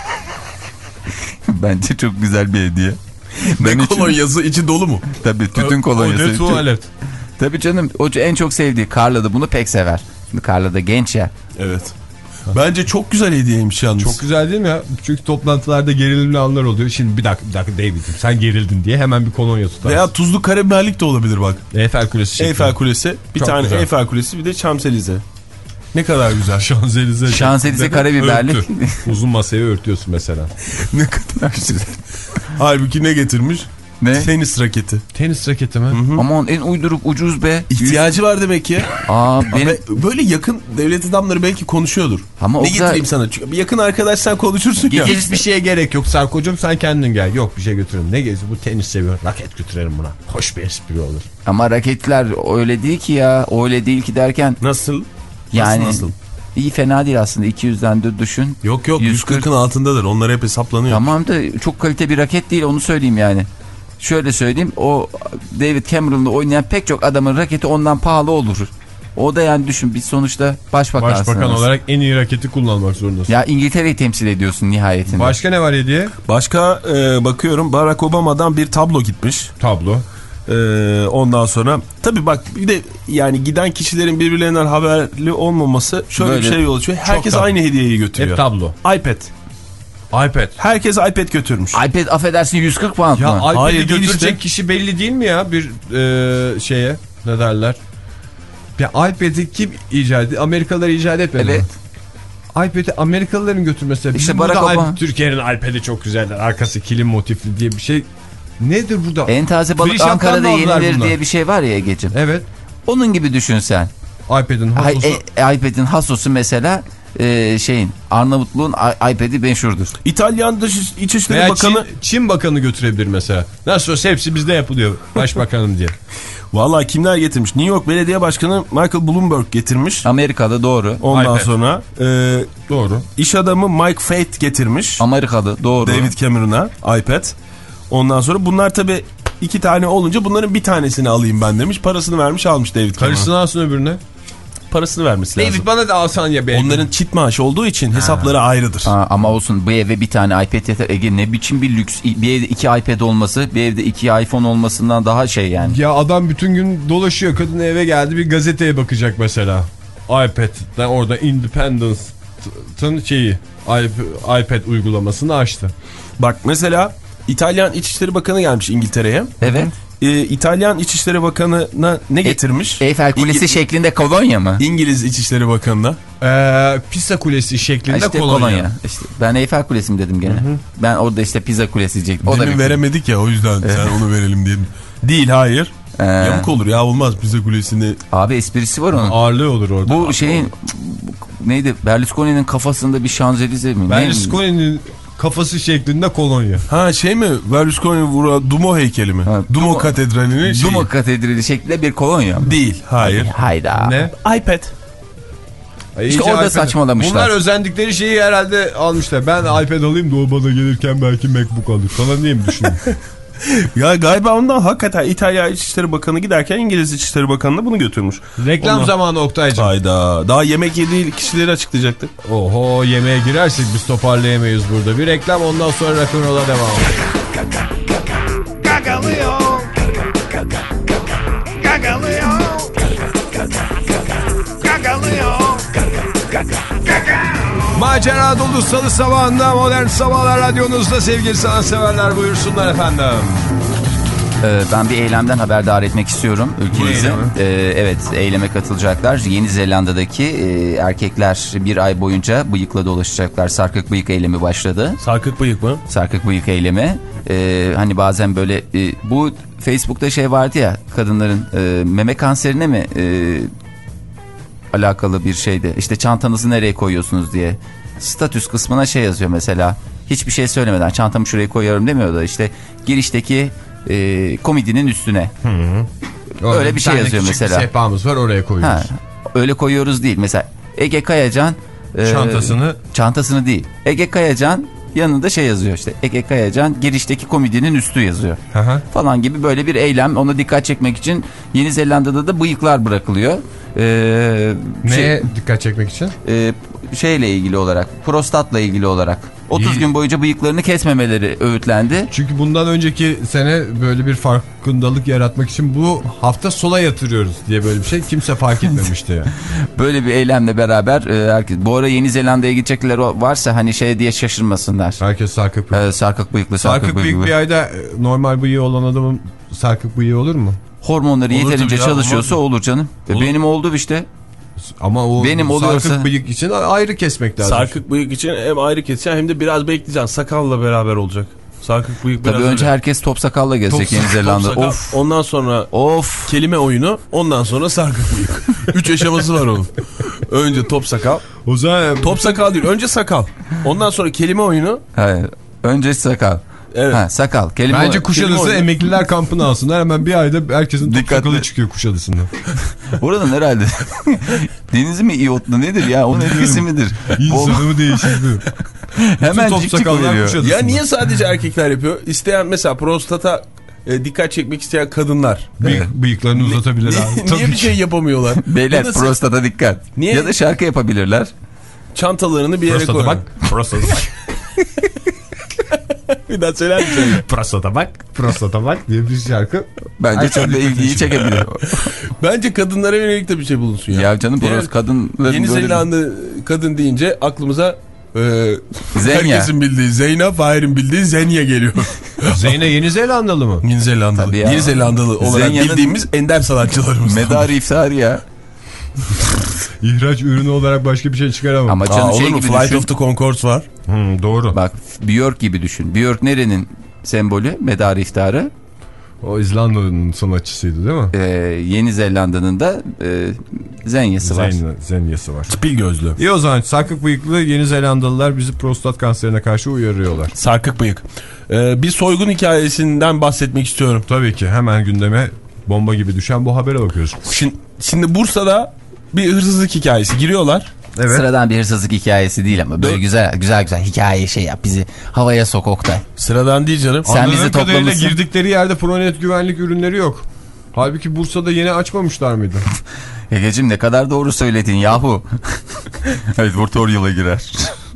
Bence çok güzel bir hediye. Ne kolonyası, içi dolu mu? Tabii tütün kolonyası. O de tuvalet. Tabii canım, o en çok sevdiği. Carla da bunu pek sever. Şimdi Carla da genç ya. Evet. Bence çok güzel hediyeymiş yalnız. Çok güzel değil mi ya? Çünkü toplantılarda gerilimli anlar oluyor. Şimdi bir dakika bir dakika David'im sen gerildin diye hemen bir kolonya tutarsın. Veya tuzlu karabiberlik de olabilir bak. Eyfel Kulesi şeklinde. Eyfel Kulesi. Bir Çok tane güzel. Eyfel Kulesi, bir de Şamselize. Ne kadar güzel. Şanzelize. Şanzelize karabiberlik. Örtü. Uzun masayı örtüyorsun mesela. Ne kadar güzel. Halbuki ne getirmiş? Ne? Tenis raketi. Tenis raketi mi? Aman en uyduruk ucuz be. İhtiyacı var demek ki. Aa, benim... Ama böyle yakın devlet adamları belki konuşuyordur. Ama ne o getireyim kadar... sana? Çünkü bir yakın arkadaşsan konuşursun ya. Hiçbir şeye gerek yok Sarko'cum, sen kendin gel. Yok bir şey götürün. Ne gezi bu, tenis seviyor. Raket götürelim buna. Hoş bir espri olur. Ama raketler öyle değil ki ya. Öyle değil ki derken. Nasıl? Yani nasıl, nasıl? iyi, fena değil aslında. iki yüzden de düşün. Yok yok yüz yüz kırk kırkın altındadır. Onlar hep hesaplanıyor. Tamam da çok kalite bir raket değil, onu söyleyeyim yani. Şöyle söyleyeyim, o David Cameron'la oynayan pek çok adamın raketi ondan pahalı olur. O da yani düşün, biz sonuçta başbakansınız. Başbakan olarak en iyi raketi kullanmak zorundasın. Ya İngiltere'yi temsil ediyorsun nihayetinde. Başka ne var hediye? Başka e, bakıyorum Barack Obama'dan bir tablo gitmiş. Tablo. Ee, ondan sonra tabii bak bir de yani giden kişilerin birbirlerinden haberli olmaması şöyle Böyle bir şey yol açıyor. Herkes tablo. aynı hediyeyi götürüyor. Hep tablo. iPad. iPad. Herkes iPad götürmüş. iPad affedersin yüz kırk pound Ya mı? iPad'i değil götürecek işte. kişi belli değil mi ya bir e, şeye, ne derler? Ya iPad'i kim icat etti? Amerikalılar icat etmedi mi? Evet. iPad'i Amerikalıların götürmesi. İşte Bizim Barack burada Obama. Türkiye'nin iPad'i çok güzeldir. Arkası kilim motifli diye bir şey. Nedir burada? En taze balık Free Ankara'da shop'tan mı aldılar yenilir bunlar? diye bir şey var ya Egeciğim. Evet. Onun gibi düşün sen. iPad'in hasosu. Ay, e, iPad'in hasosu mesela e, şeyin Arnavutluğun I- iPad'i meşhurdur. İtalyan Dış İçişleri Veya Bakanı. Çin, Çin Bakanı götürebilir mesela. Nasıl olsa hepsi bizde yapılıyor. Başbakanım diye. Vallahi kimler getirmiş? New York Belediye Başkanı Michael Bloomberg getirmiş. Amerika'da doğru. Ondan iPad. sonra e, Doğru. iş adamı Mike Fate getirmiş. Amerika'da doğru. David Cameron'a iPad. Ondan sonra bunlar tabii iki tane olunca bunların bir tanesini alayım ben demiş. Parasını vermiş almış David Cameron. Karısını alsın öbürüne. Parasını vermesi lazım. David bana da alsan ya be. Onların çift maaşı olduğu için hesapları ayrıdır. Aa, ama olsun, bu eve bir tane iPad yeter. Ege ne biçim bir lüks. Bir evde iki iPad olması, bir evde iki iPhone olmasından daha şey yani. Ya adam bütün gün dolaşıyor. Kadın eve geldi, bir gazeteye bakacak mesela. iPad'den orada Independence'ın şeyi iPad uygulamasını açtı. Bak mesela İtalyan İçişleri Bakanı gelmiş İngiltere'ye. Evet. Ee, İtalyan İçişleri Bakanı'na ne getirmiş? E, Eyfel Kulesi İngil şeklinde kolonya mı? İngiliz İçişleri Bakanı'na. Ee, Pisa Kulesi şeklinde İşte kolonya. kolonya. İşte ben Eyfel Kulesi mi dedim gene? Hı hı. Ben orada işte pizza kulesi diyecektim. O da Demin bir... veremedik ya, o yüzden sen onu verelim diyelim. Değil, hayır. Ee... Yamuk olur ya, olmaz pizza kulesini. Abi esprisi var onun. Ağırlığı olur orada. Bu şeyin bu, neydi? Berlusconi'nin kafasında bir Şanzelize mi? Berlusconi'nin kafası şeklinde kolonya. Ha şey mi? Berlusconi vura Dumo heykeli mi? Ha, Dumo, Dumo Katedrali'nin şeyi. Dumo Katedrali şeklinde bir kolonya mı? Değil, hayır. Hayda. Ne? iPad. Ay, İşte orada iPad. saçmalamışlar. Bunlar özendikleri şeyi herhalde almışlar. Ben iPad alayım da o bana gelirken belki MacBook alır falan diye mi düşündüm? Ya galiba ondan hakikaten İtalya İçişleri Bakanı giderken İngiliz İçişleri Bakanı'na bunu götürmüş. Reklam Ondan... zamanı Oktay'cığım. Hayda. Daha yemek yediği kişileri açıklayacaktık. Oho, yemeğe girersek biz toparlayamayız burada. Bir reklam, ondan sonra rock'n'roll'a devam. Gagalıyor. Gagalıyor. Gagalıyor. Macera dolu salı sabahında Modern Sabahlar radyonuzda sevgili sanatseverler, buyursunlar efendim. Ee, ben bir eylemden haberdar etmek istiyorum ülkenizi. Ee, evet, eyleme katılacaklar. Yeni Zelanda'daki e, erkekler bir ay boyunca bıyıkla dolaşacaklar. Sarkık bıyık eylemi başladı. Sarkık bıyık mı? Sarkık bıyık eylemi. Ee, hani bazen böyle e, bu Facebook'ta şey vardı ya, kadınların e, meme kanserine mi e, alakalı bir şeydi. İşte çantanızı nereye koyuyorsunuz diye. Statüs kısmına şey yazıyor mesela. Hiçbir şey söylemeden çantamı şuraya koyuyorum demiyor da işte girişteki e, komodinin üstüne. Hı hı. Orada öyle bir şey tane yazıyor küçük mesela. Bir sehpamız var, oraya koyuyoruz. Ha, öyle koyuyoruz değil. Mesela Ege Kayacan e, Çantasını. Çantasını değil. Ege Kayacan yanında şey yazıyor işte. Ege Kayacan girişteki komedinin üstü yazıyor. Aha. Falan gibi böyle bir eylem. Ona dikkat çekmek için Yeni Zelanda'da da bıyıklar bırakılıyor. Ee, Neye şey, dikkat çekmek için? E, şeyle ilgili olarak, prostatla ilgili olarak. otuz İyi. gün boyunca bıyıklarını kesmemeleri öğütlendi. Çünkü bundan önceki sene böyle bir farkındalık yaratmak için bu hafta sola yatırıyoruz diye böyle bir şey kimse fark etmemişti yani. Böyle bir eylemle beraber e, herkes. Bu ara Yeni Zelanda'ya gidecekler varsa hani şey diye şaşırmasınlar. Herkes sarkık bıyık. Ee, sarkık bıyıklı, sarkık, Sarkık bıyıklı. bıyık bir ayda normal bıyığı olan adamın sarkık bıyığı olur mu? Hormonları Olur yeterince tabii ya, çalışıyorsa olur. olur canım. Olur. Benim oldu işte. Ama o Benim sarkık oluyorsa... bıyık için ayrı kesmek lazım. Sarkık bıyık için hem ayrı keseceksin hem de biraz bekleyeceksin. Sakalla beraber olacak. Sarkık bıyık biraz Tabii önce öyle. herkes top sakalla gezecek Top- Yeni Zelanda. top sakal, Of. Ondan sonra Of. kelime oyunu, ondan sonra sarkık bıyık. Üç aşaması var onun. Önce top sakal. O zaman Top sakal değil, önce sakal. Ondan sonra kelime oyunu. Hayır. Önce sakal. Evet. Ha, sakal. Kelime bence kelime Kuşadası oyunu. emekliler kampını alsınlar. Hemen bir ayda herkesin top Dikkatli. sakalı çıkıyor Kuşadası'nda. Buradan herhalde denizi mi iyotlu nedir ya? Onun etkisi midir? Bol- İnsanı mı değiştirdi? Hemen top cik cik sakallar veriyor. Kuşadası'nda. Ya niye sadece erkekler yapıyor? İsteyen mesela prostata e, dikkat çekmek isteyen kadınlar. Bıyık, bıyıklarını uzatabilir abi. Niye Tabii bir ki. şey yapamıyorlar? Beyler Bu da prostata dikkat. Niye? Ya da şarkı yapabilirler. çantalarını bir yere Prostata koyuyor. bak. Prostata bak. Bir daha söyler misin? Prostata bak. Prostata bak diye bir şarkı. Bence Ay, çok da çok ilgiyi kötü. çekebilir. Bence kadınlara yönelik de bir şey bulunsun ya. Ya canım Yani burası kadınların Yeni böyle- Zelanda kadın deyince aklımıza e, Zenya. herkesin bildiği Zeyna, Fahir'in bildiği Zenya geliyor. Zeyne Yeni Zelandalı mı? Yeni Zelandalı. Tabii ya. Yeni Zelandalı olarak Zenya'nın- bildiğimiz ender sanatçılarımız. Medarı iftar ya. İhraç ürünü olarak başka bir şey çıkaramam. Ama Aa, canım olur şey mu? gibi Flight düşün. of the Conchords var. Hmm, doğru. Bak Björk gibi düşün. Björk nerenin sembolü? Medarı iftarı. O İzlanda'nın sanatçısıydı değil mi? Ee, Yeni Zelanda'nın da e, zenyası var. Zeyne, Zenyası var. Spil gözlü. İyi o zaman sarkık bıyıklı Yeni Zelandalılar bizi prostat kanserine karşı uyarıyorlar. Sarkık bıyık. Ee, bir soygun hikayesinden bahsetmek istiyorum. Tabii ki hemen gündeme bomba gibi düşen bu habere bakıyoruz. Şimdi, şimdi Bursa'da bir hırsızlık hikayesi giriyorlar. Evet. Sıradan bir hırsızlık hikayesi değil ama böyle Dur. güzel güzel güzel hikaye şey yap bizi havaya sok Oktay. Sıradan değil canım. Sen Anladığım bizi kadarıyla toplamışsın. girdikleri yerde Pronet güvenlik ürünleri yok. Halbuki Bursa'da yeni açmamışlar mıydı? Egeciğim ne kadar doğru söyledin yahu. Evet Vortor yıla girer.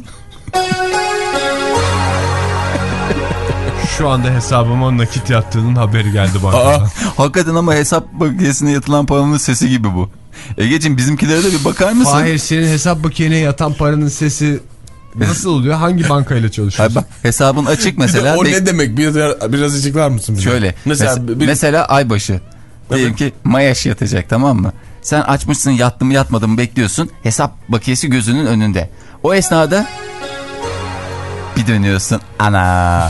Şu anda hesabıma nakit yattığının haberi geldi bankadan. Aa, Hakikaten ama hesap makinesine yatılan paranın sesi gibi bu. Egeciğim bizimkilere de bir bakar mısın? Hayır, senin hesap makineye yatan paranın sesi nasıl oluyor? Hangi bankayla çalışıyorsun? Hayır, bak hesabın açık mesela. o Bek- ne demek? Biraz, biraz açıklar mısın bize? Şöyle. Mesela, Mes- bir- mesela aybaşı. Diyelim ki Mayaş yatacak, tamam mı? Sen açmışsın, yattı mı yatmadı mı bekliyorsun. Hesap makinesi gözünün önünde. O esnada bir dönüyorsun. Ana.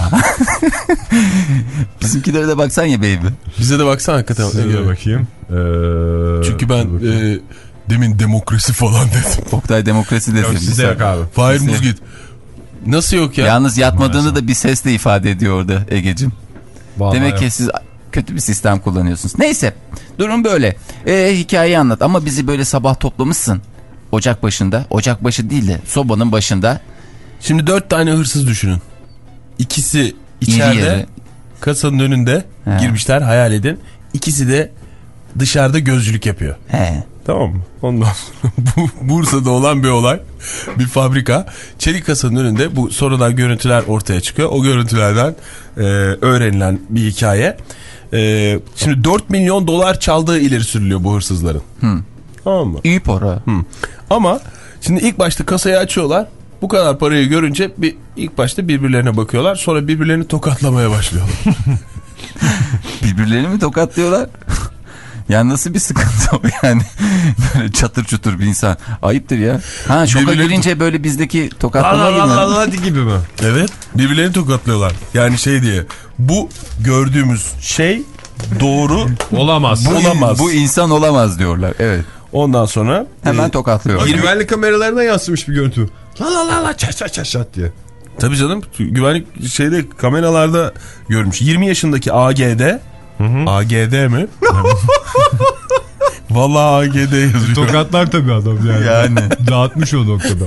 Bizimkilere de baksan ya baby. bize de baksana hakikaten. Size de bakayım. Ee, Çünkü ben e, demin demokrasi falan dedim. Oktay demokrasi Yok, desin. sizde yok abi. Fahir Bizde- Muzgit. Nasıl yok ya? Yalnız yatmadığını da bir sesle ifade ediyor orada Egeciğim. Vallahi Demek yok. ki siz kötü bir sistem kullanıyorsunuz. Neyse, durum böyle. Ee, hikayeyi anlat ama bizi böyle sabah toplamışsın. Ocak başında, ocak başı değil de sobanın başında. Şimdi dört tane hırsız düşünün. İkisi İri içeride yarı. kasanın önünde He. girmişler, hayal edin. İkisi de dışarıda gözcülük yapıyor. He. Tamam mı? Ondan sonra bu Bursa'da olan bir olay. Bir fabrika. Çelik kasanın önünde bu sonradan görüntüler ortaya çıkıyor. O görüntülerden e, öğrenilen bir hikaye. E, şimdi dört milyon dolar çaldığı ileri sürülüyor bu hırsızların. Hı. Tamam mı? İyi para. Hı. Ama şimdi ilk başta kasayı açıyorlar. Bu kadar parayı görünce bir ilk başta birbirlerine bakıyorlar. Sonra birbirlerini tokatlamaya başlıyorlar. Birbirlerini mi tokatlıyorlar? Yani nasıl bir sıkıntı o yani? Böyle çatır çutur bir insan. Ayıptır ya. Ha şoka Birbirlerini- girince böyle bizdeki La tokatlama la gibi. la mi? la la gibi mi? Evet. Birbirlerini tokatlıyorlar. Yani şey diye. Bu gördüğümüz şey doğru Olamaz. Bu, olamaz. bu insan olamaz diyorlar. Evet. Ondan sonra Hemen e, tokatlıyor. Güvenlik kameralarına yansımış bir görüntü. La la la la çat çat çat çat diye. tabii canım güvenlik şeyde kameralarda görmüş. yirmi yaşındaki A G'de A G D mi? Vallahi A G D yazıyor. Tokatlar tabii adam yani. Yani. Dağıtmış o noktada.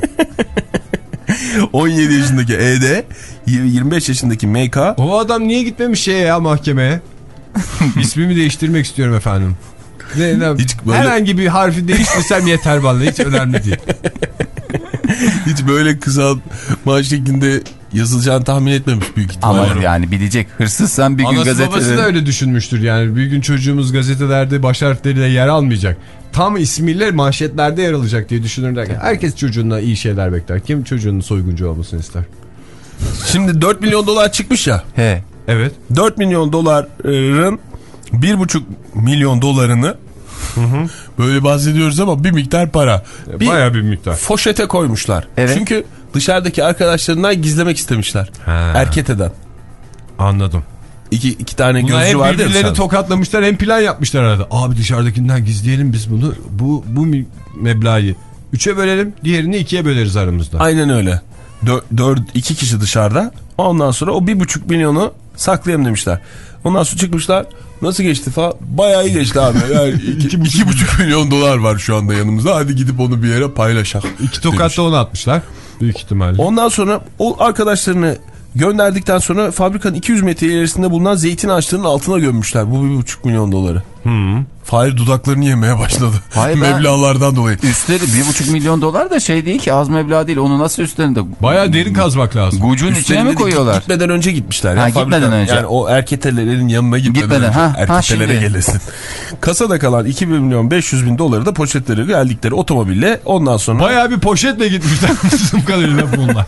on yedi yaşındaki E D, yirmi beş yaşındaki M K. O adam niye gitmemiş şeye ya, mahkemeye? İsmimi değiştirmek istiyorum efendim. Ne, ne, Hiç böyle... Herhangi bir harfi değiştirsem yeter bana, hiç önemli değil. Hiç böyle kısaltma şeklinde yazılacağını tahmin etmemiş büyük ihtimalle. Ama yani bilecek, hırsızsan bir gün gazetede... Anası babası da öyle düşünmüştür yani. Bir gün çocuğumuz gazetelerde baş harfleriyle yer almayacak. Tam ismiyle manşetlerde yer alacak diye düşünürler. Herkes çocuğuna iyi şeyler bekler. Kim çocuğunun soyguncu olmasını ister? Şimdi dört milyon dolar çıkmış ya. He. Evet. dört milyon doların bir buçuk milyon dolarını hı hı. böyle bahsediyoruz ama bir miktar para. Bir Bayağı bir miktar. Foşete koymuşlar. Evet. Çünkü dışarıdaki arkadaşlarından gizlemek istemişler. Ha. Erketeden. Anladım. İki, iki tane Bunlar gözcü hem vardı ya. birbirlerini tokatlamışlar hem plan yapmışlar arada. Abi dışarıdakinden gizleyelim biz bunu. Bu, bu meblağı üçe bölelim, diğerini ikiye böleriz aramızda. Aynen öyle. Dört, dört, iki kişi dışarıda. Ondan sonra o bir buçuk milyonu saklayalım demişler. Ondan sonra çıkmışlar. Nasıl geçti falan? Bayağı iyi geçti abi. Yani iki, iki, iki buçuk milyon dolar var şu anda yanımızda. Hadi gidip onu bir yere paylaşalım. İki tokatta onu atmışlar. Büyük ihtimalle. Ondan sonra o arkadaşlarını gönderdikten sonra fabrikanın iki yüz metre ilerisinde bulunan zeytin ağaçlarının altına gömmüşler. Bu bir buçuk milyon doları. Hmm. Fahir dudaklarını yemeye başladı. Meblağlardan dolayı. Üstleri bir buçuk milyon dolar da şey değil ki, az meblağ değil. Onu nasıl üstlerinde? Bayağı derin kazmak lazım. Gucun içine mi koyuyorlar? Gitmeden önce gitmişler. Ha, ya, gitmeden fabrikanın. önce. Yani o erketelerin yanına gitmeden, gitmeden önce. ha, Erketelere ha, gelesin. Kasada kalan iki milyon beş yüz bin doları da poşetleri geldikleri otomobille ondan sonra. Bayağı bir poşetle gitmişler. Bizim kadarıyla bunlar.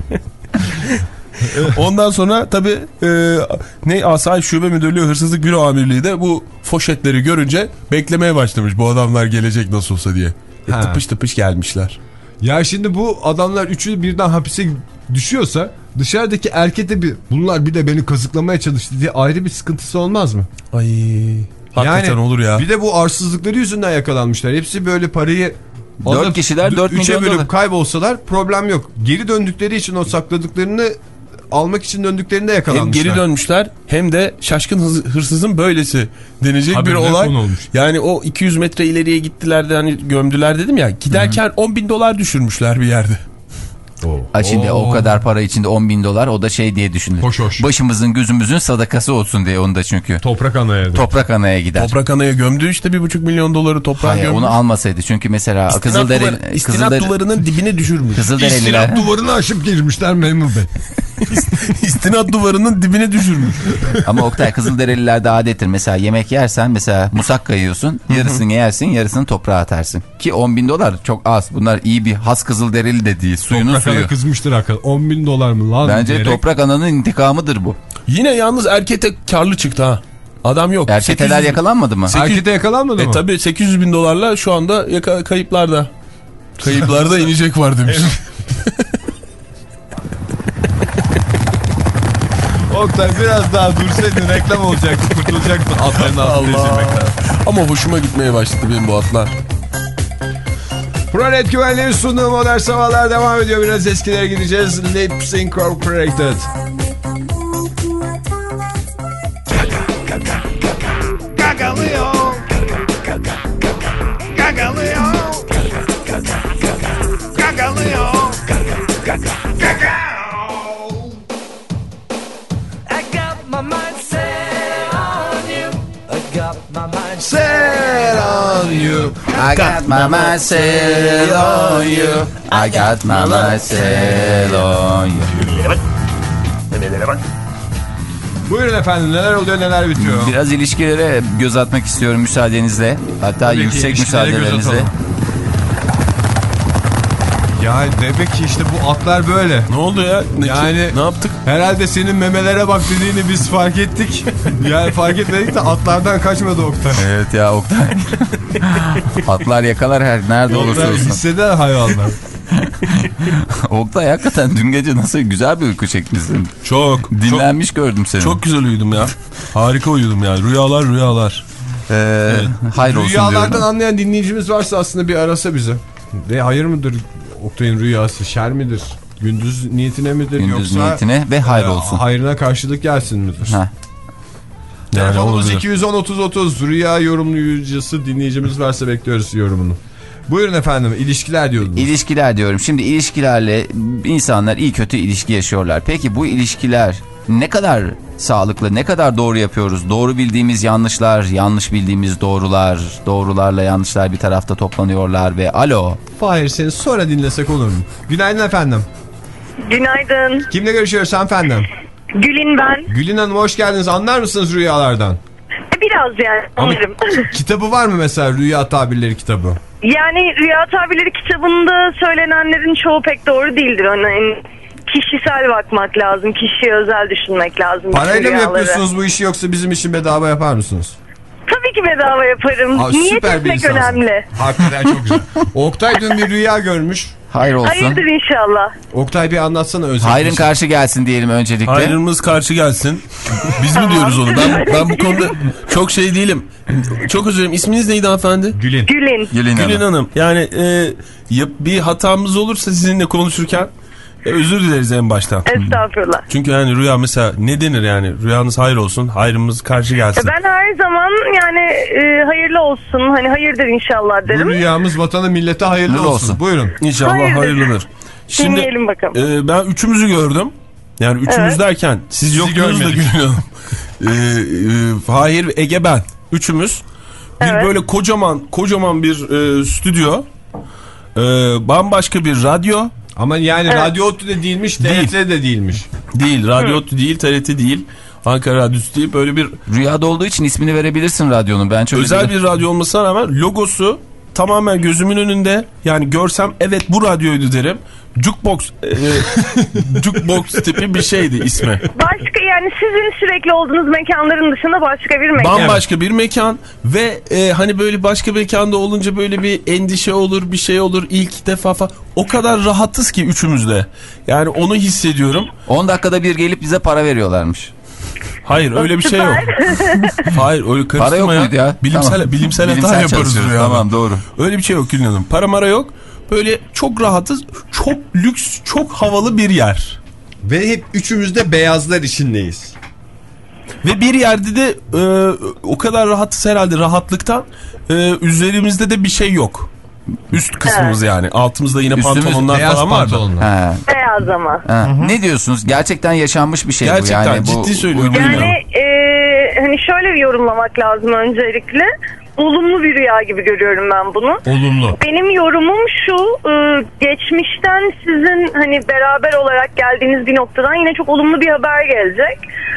Ondan sonra tabii e, ne Asayiş Şube Müdürlüğü Hırsızlık Büro Amirliği de bu foşetleri görünce beklemeye başlamış. Bu adamlar gelecek nasıl olsa diye. E, tıpış tıpış gelmişler. Ya şimdi bu adamlar üçü birden hapise düşüyorsa dışarıdaki erkete bir, bunlar bir de beni kazıklamaya çalıştı diye ayrı bir sıkıntısı olmaz mı? Ay hakikaten yani, olur ya. Bir de bu arsızlıkları yüzünden yakalanmışlar. Hepsi böyle parayı dört kişiler dört milyon bölüp dolar. kaybolsalar problem yok. Geri döndükleri için o sakladıklarını almak için döndüklerinde yakalanmışlar. Hem geri dönmüşler hem de şaşkın hırsızın böylesi denecek Haberine bir olay. olmuş. Yani o iki yüz metre ileriye gittiler de hani gömdüler dedim ya. Giderken Hı-hı. on bin dolar düşürmüşler bir yerde. Ha şimdi Oo. o kadar para içinde on bin dolar, o da şey diye düşünülür. Hoş hoş. Başımızın gözümüzün sadakası olsun diye, onu da çünkü. Toprak anaya. Toprak anaya gider. Toprak anaya gömdü işte bir buçuk milyon doları toprağa Hayır, gömmüş. onu almasaydı çünkü mesela İstinat, Kızılderi, duvar, istinat Kızılderi, duvarının dibine düşürmüş. Kızılderililer. İstinat duvarını aşıp girmişler memur bey. İstinat duvarının dibine düşürmüş. Ama Oktay, Kızılderililerde adettir. Mesela yemek yersen, mesela musakka yiyorsun, yarısını yersin, yarısını toprağa atarsın. Ki on bin dolar çok az. Bunlar iyi bir has Kızılderili de değil. Suyunun toprak suyu. Toprak ana kızmıştır hakikaten. on bin dolar mı lan? Bence diyerek. toprak ananın intikamıdır bu. Yine yalnız erkete karlı çıktı ha. Adam yok. Erketeler sekiz yüz yakalanmadı mı? Erkete yakalanmadı e, mı? Tabii sekiz yüz bin dolarla şu anda yaka, kayıplarda. Kayıplarda inecek var demiş. Oktay biraz daha dursaydın reklam olacaktı, kurtulacaktın atların altında ezilmekten. Ama hoşuma gitmeye başladı benim bu atlar. Pronet Güvenliği'nin sunduğu Modern Sabahlar devam ediyor. Biraz eskilere gideceğiz. Lips Incorporated. Gagalıyor. Gagalıyor. Gagalıyor. Set on you. I got my mind set on you. I got my mind set on you. Buyurun efendim, neler oluyor neler bitiyor. Biraz ilişkilere göz atmak istiyorum müsaadenizle. Hatta Tabii yüksek müsaadelerinizle. Ya demek ki işte bu atlar böyle. Ne oldu ya? Ne, yani ne yaptık? Herhalde senin memelere bak dediğini biz fark ettik. Yani fark etmedik de atlardan kaçmadı Oktay. Evet ya Oktay. Atlar yakalar her nerede olursa olsun. Hisseder hayvanlar. Oktay hakikaten dün gece nasıl güzel bir uyku çekmişsin. Çok. Dinlenmiş çok, gördüm seni. Çok güzel uyudum ya. Harika uyudum ya. Rüyalar rüyalar. Ee, evet. Hayır olsun Rüyalardan diyorum. anlayan dinleyicimiz varsa aslında bir arasa bize. Ve hayır mıdır Oktay'ın rüyası, şer midir? Gündüz niyetine midir? Gündüz yoksa niyetine ve hayır olsun. Hayrına karşılık gelsin midir? Heh. Yani Telefonumuz olabilir. iki yüz on otuz otuz. Rüya yorumlayıcısı dinleyicimiz varsa bekliyoruz yorumunu. Buyurun efendim, ilişkiler diyordunuz. İlişkiler diyorum. Şimdi ilişkilerle insanlar iyi kötü ilişki yaşıyorlar. Peki bu ilişkiler ne kadar sağlıklı, ne kadar doğru yapıyoruz? Doğru bildiğimiz yanlışlar, yanlış bildiğimiz doğrular, doğrularla yanlışlar bir tarafta toplanıyorlar ve alo. Fahir, seni sonra dinlesek olur mu? Günaydın efendim. Günaydın. Kimle görüşüyoruz efendim? Gül'in ben. Gülün Hanım hoş geldiniz. Anlar mısınız rüyalardan? Biraz yani anlarım. Kitabı var mı mesela, Rüya Tabirleri kitabı? Yani Rüya Tabirleri kitabında söylenenlerin çoğu pek doğru değildir. Yani kişisel bakmak lazım. Kişiye özel düşünmek lazım. Parayla mı rüyaları. yapıyorsunuz bu işi, yoksa bizim için bedava yapar mısınız? Tabii ki bedava yaparım. Aa, Niyet süper bir etmek insansın. önemli. Hakikaten çok güzel. Oktay dün bir rüya görmüş. Hayır olsun. Hayırdır inşallah. Oktay bir anlatsana özellikle. Hayrın karşı gelsin diyelim öncelikle. Hayrımız karşı gelsin. Biz mi diyoruz onu? Ben, ben bu konuda çok şey değilim. Çok özür dilerim. İsminiz neydi hanımefendi? Gülün. Gül'in. Gülün Gülün Hanım. Hanım. Yani e, yap, bir hatamız olursa sizinle konuşurken e, özür dileriz en başta. Estağfurullah. Çünkü yani rüya mesela ne denir yani? Rüyanız hayır olsun, hayrımız karşı gelsin. Ben her zaman yani e, hayırlı olsun. Hani hayırdır inşallah Bu derim. rüyamız vatana millete hayırlı Hayırlı olsun. olsun. Buyurun. İnşallah Hayırdır. hayırlıdır. Şimdi Dinleyelim bakalım. e, ben üçümüzü gördüm. Yani üçümüz Evet. derken siz yoktunuz da görmedik. Gülün Hanım. e, e, Fahir, Ege, ben. Üçümüz. Bir Evet. böyle kocaman kocaman bir e, stüdyo. E, bambaşka bir radyo. Ama yani Evet. Radyo Ottu da değilmiş, T R T de değilmiş. Değil, radyo değil, T R T değil. Ankara Radyosu değil. Böyle bir Rüyada olduğu için ismini verebilirsin radyonun. Ben çok özel bir radyo olmasına rağmen logosu tamamen gözümün önünde. Yani görsem evet bu radyoydu derim. Jukebox e, Jukebox tipi bir şeydi ismi. Başka yani sizin sürekli olduğunuz mekanların dışında başka bir mekan. Bambaşka bir mekan ve e, hani böyle başka mekanda olunca böyle bir endişe olur, bir şey olur ilk defa falan. O kadar rahatız ki üçümüz de. Yani onu hissediyorum. on dakikada bir gelip bize para veriyorlarmış. Hayır öyle bir şey yok. Hayır öyle karıştırma Para yok ya. muydu ya? Bilimsel, Tamam. bilimsel, Bilimsel hata yaparız çalışıyoruz. rüyada. Tamam, doğru. Öyle bir şey yok Gülün Hanım. Para mara yok. Böyle çok rahatız. Çok lüks, çok havalı bir yer. Ve hep üçümüz de beyazlar içindeyiz. Ve bir yerde de e, o kadar rahatız herhalde rahatlıktan e, üzerimizde de bir şey yok. Üst kısmımız yani. Altımızda yine Üstümüz pantolonlar Beyaz falan var da. pantolonlar. Ha. Beyaz ama. Ha. Ne diyorsunuz? Gerçekten yaşanmış bir şey Gerçekten, bu yani. Bu, ciddi söylüyorum. Yani Bilmiyorum. e, hani şöyle bir yorumlamak lazım öncelikle. Olumlu bir rüya gibi görüyorum ben bunu. Olumlu. Benim yorumum şu, e, geçmişten sizin hani beraber olarak geldiğiniz bir noktadan yine çok olumlu bir haber gelecek.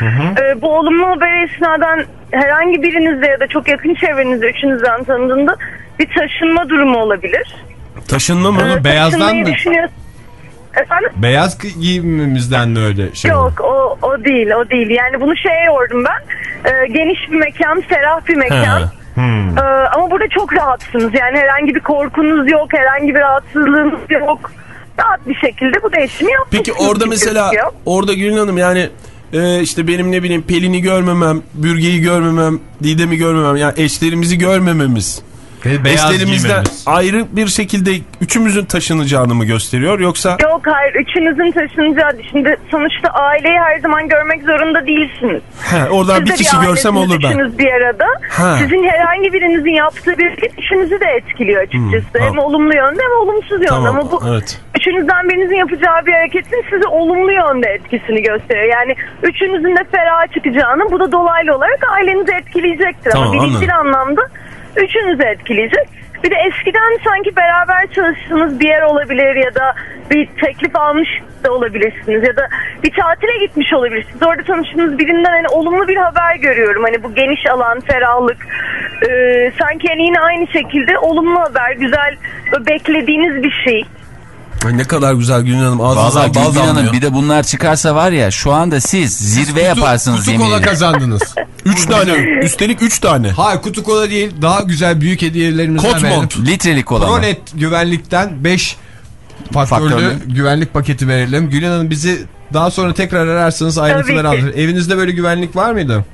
E, bu olumlu haber esnadan herhangi birinizde ya da çok yakın çevrenizde üçünüzden tanıdığında bir taşınma durumu olabilir. Taşınma mı? Onu E, beyazdan taşınmayı mı? düşünüyorsun. Efendim? Beyaz giyimimizden mi öyle şey oldu? Yok o, o değil o değil. Yani bunu şeye yordum ben. E, geniş bir mekan, ferah bir mekan. He. Hmm. Ee, ama burada çok rahatsınız. Yani herhangi bir korkunuz yok, herhangi bir rahatsızlığınız yok. Rahat bir şekilde bu değişimi yapmışsınız. Peki orada gibi mesela gözüküyor. orada Gülün Hanım yani e, işte benim ne bileyim Pelin'i görmemem, Bürge'yi görmemem, Didem'i görmemem yani eşlerimizi görmememiz. Ve beyaz Eşlerimizden giymemiz. ayrı bir şekilde üçümüzün taşınacağını mı gösteriyor yoksa? Yok hayır, üçünüzün taşınacağı. Şimdi sonuçta aileyi her zaman görmek zorunda değilsiniz. He, oradan Siz bir de kişi görsem ailesiniz, olur ben. üçünüz bir arada. Ha. Sizin herhangi birinizin yaptığı bir hareket işinizi de etkiliyor açıkçası. Hmm, Hem tamam. olumlu yönde hem olumsuz yönde. Tamam, Ama bu evet. üçünüzden birinizin yapacağı bir hareketin size olumlu yönde etkisini gösteriyor. Yani üçünüzün de ferah çıkacağını bu da dolaylı olarak ailenizi etkileyecektir. Tamam, Ama bilinçli anladım. anlamda üçünüzü etkileyecek. Bir de eskiden sanki beraber çalıştığınız bir yer olabilir ya da bir teklif almış da olabilirsiniz ya da bir tatile gitmiş olabilirsiniz. Orada tanıştığınız birinden hani olumlu bir haber görüyorum. Hani bu geniş alan, ferahlık, e, sanki yani yine aynı şekilde olumlu haber, güzel, beklediğiniz bir şey. Ay ne kadar güzel Gülün Hanım. Vallahi Ağzınızdan bal Gülbin Hanım damlıyor. bir de bunlar çıkarsa var ya şu anda siz zirve yaparsınız Kutu yemin kola ederim. kazandınız. Üç tane. Üstelik üç tane. Hayır, kutu kola değil, daha güzel büyük hediyelerimizden Kotmont. verelim. Litrelik olan. Pronet güvenlikten beş faktörlü Faktörlü. güvenlik paketi verelim. Gülün Hanım bizi daha sonra tekrar ararsanız ayrıntıları Tabii ki. alır. Evinizde böyle güvenlik var mıydı?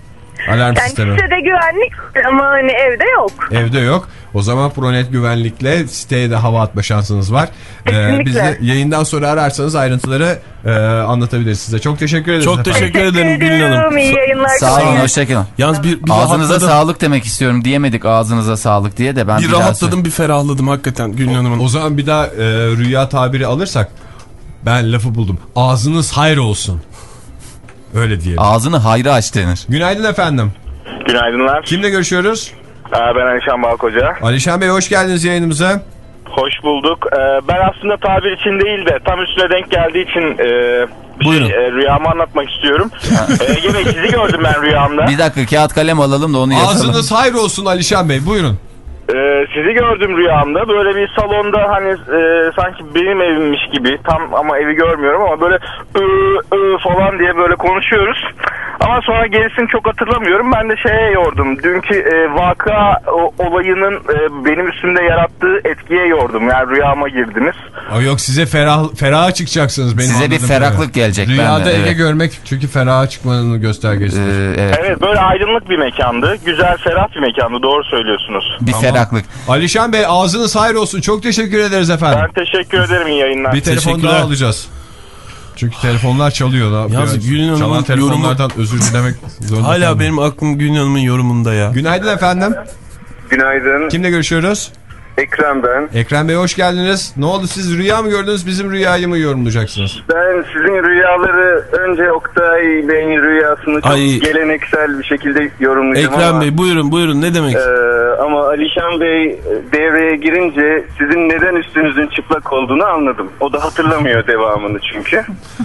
Alarm Yani sistemi. sitede güvenlik ama hani evde yok. Evde yok. O zaman Pronet güvenlikle siteye de hava atma şansınız var. Ee, bizi yayından sonra ararsanız ayrıntıları e, anlatabiliriz size. Çok teşekkür ederiz. Çok efendim. teşekkür ederim Gülün Hanım. İyi yayınlar. Sağ olun, hoşçakalın. Yalnız bir, bir Ağzınıza rahatladım. sağlık demek istiyorum diyemedik ağzınıza sağlık diye de ben Bir bir daha rahatladım, bir ferahladım hakikaten Gülün Hanım'ın. O zaman bir daha e, rüya tabiri alırsak ben lafı buldum. Ağzınız hayır olsun. Öyle diyelim. Ağzını hayra aç denir. Günaydın efendim. Günaydınlar. Kimle görüşüyoruz? Ben Alişan Balkoca. Alişan Bey hoş geldiniz yayınımıza. Hoş bulduk. Ben aslında tabir için değil de tam üstüne denk geldiği için bir Buyurun. şey, rüyamı anlatmak istiyorum. Ege Bey, sizi gördüm ben rüyamda. Bir dakika, kağıt kalem alalım da onu yazalım. Ağzınız hayır olsun Alişan Bey, buyurun. Ee, sizi gördüm rüyamda. Böyle bir salonda hani e, sanki benim evimmiş gibi, tam ama evi görmüyorum ama böyle ıı, ıı falan diye böyle konuşuyoruz. Ama sonra gerisini çok hatırlamıyorum. Ben de şeye yordum. Dünkü e, vaka o, olayının e, benim üstümde yarattığı etkiye yordum. Yani rüyama girdiniz. Aa, yok size ferah feraha çıkacaksınız benim Size bir anladığım ferahlık kadarıyla. gelecek. Rüyada ben de, Ege evet. görmek çünkü feraha çıkmanın göstergesidir. Ee, evet. Evet, böyle aydınlık bir mekandı. Güzel, ferah bir mekandı. Doğru söylüyorsunuz. Bir Tamam. ferahlık. Alişan Bey ağzınız hayır olsun. Çok teşekkür ederiz efendim. Ben teşekkür ederim, iyi yayınlar. Bir telefon Teşekkürler. daha alacağız. Çünkü telefonlar çalıyor. Da. Yalnız Biraz Gülün Hanım'ın çalan telefonlardan özür dilemek zorunda Hala kaldım. benim aklım Gülün Hanım'ın yorumunda ya. Günaydın efendim. Günaydın. Kimle görüşüyoruz? Ekrem ben. Ekrem Bey hoş geldiniz. Ne oldu, siz rüya mı gördünüz, bizim rüyayı mı yorumlayacaksınız? Ben sizin rüyaları önce Oktay Bey'in rüyasını çok Ay. geleneksel bir şekilde yorumlayacağım Ekrem ama, Bey buyurun buyurun, ne demek? e, ama Alişan Bey devreye girince sizin neden üstünüzün çıplak olduğunu anladım. O da hatırlamıyor devamını çünkü.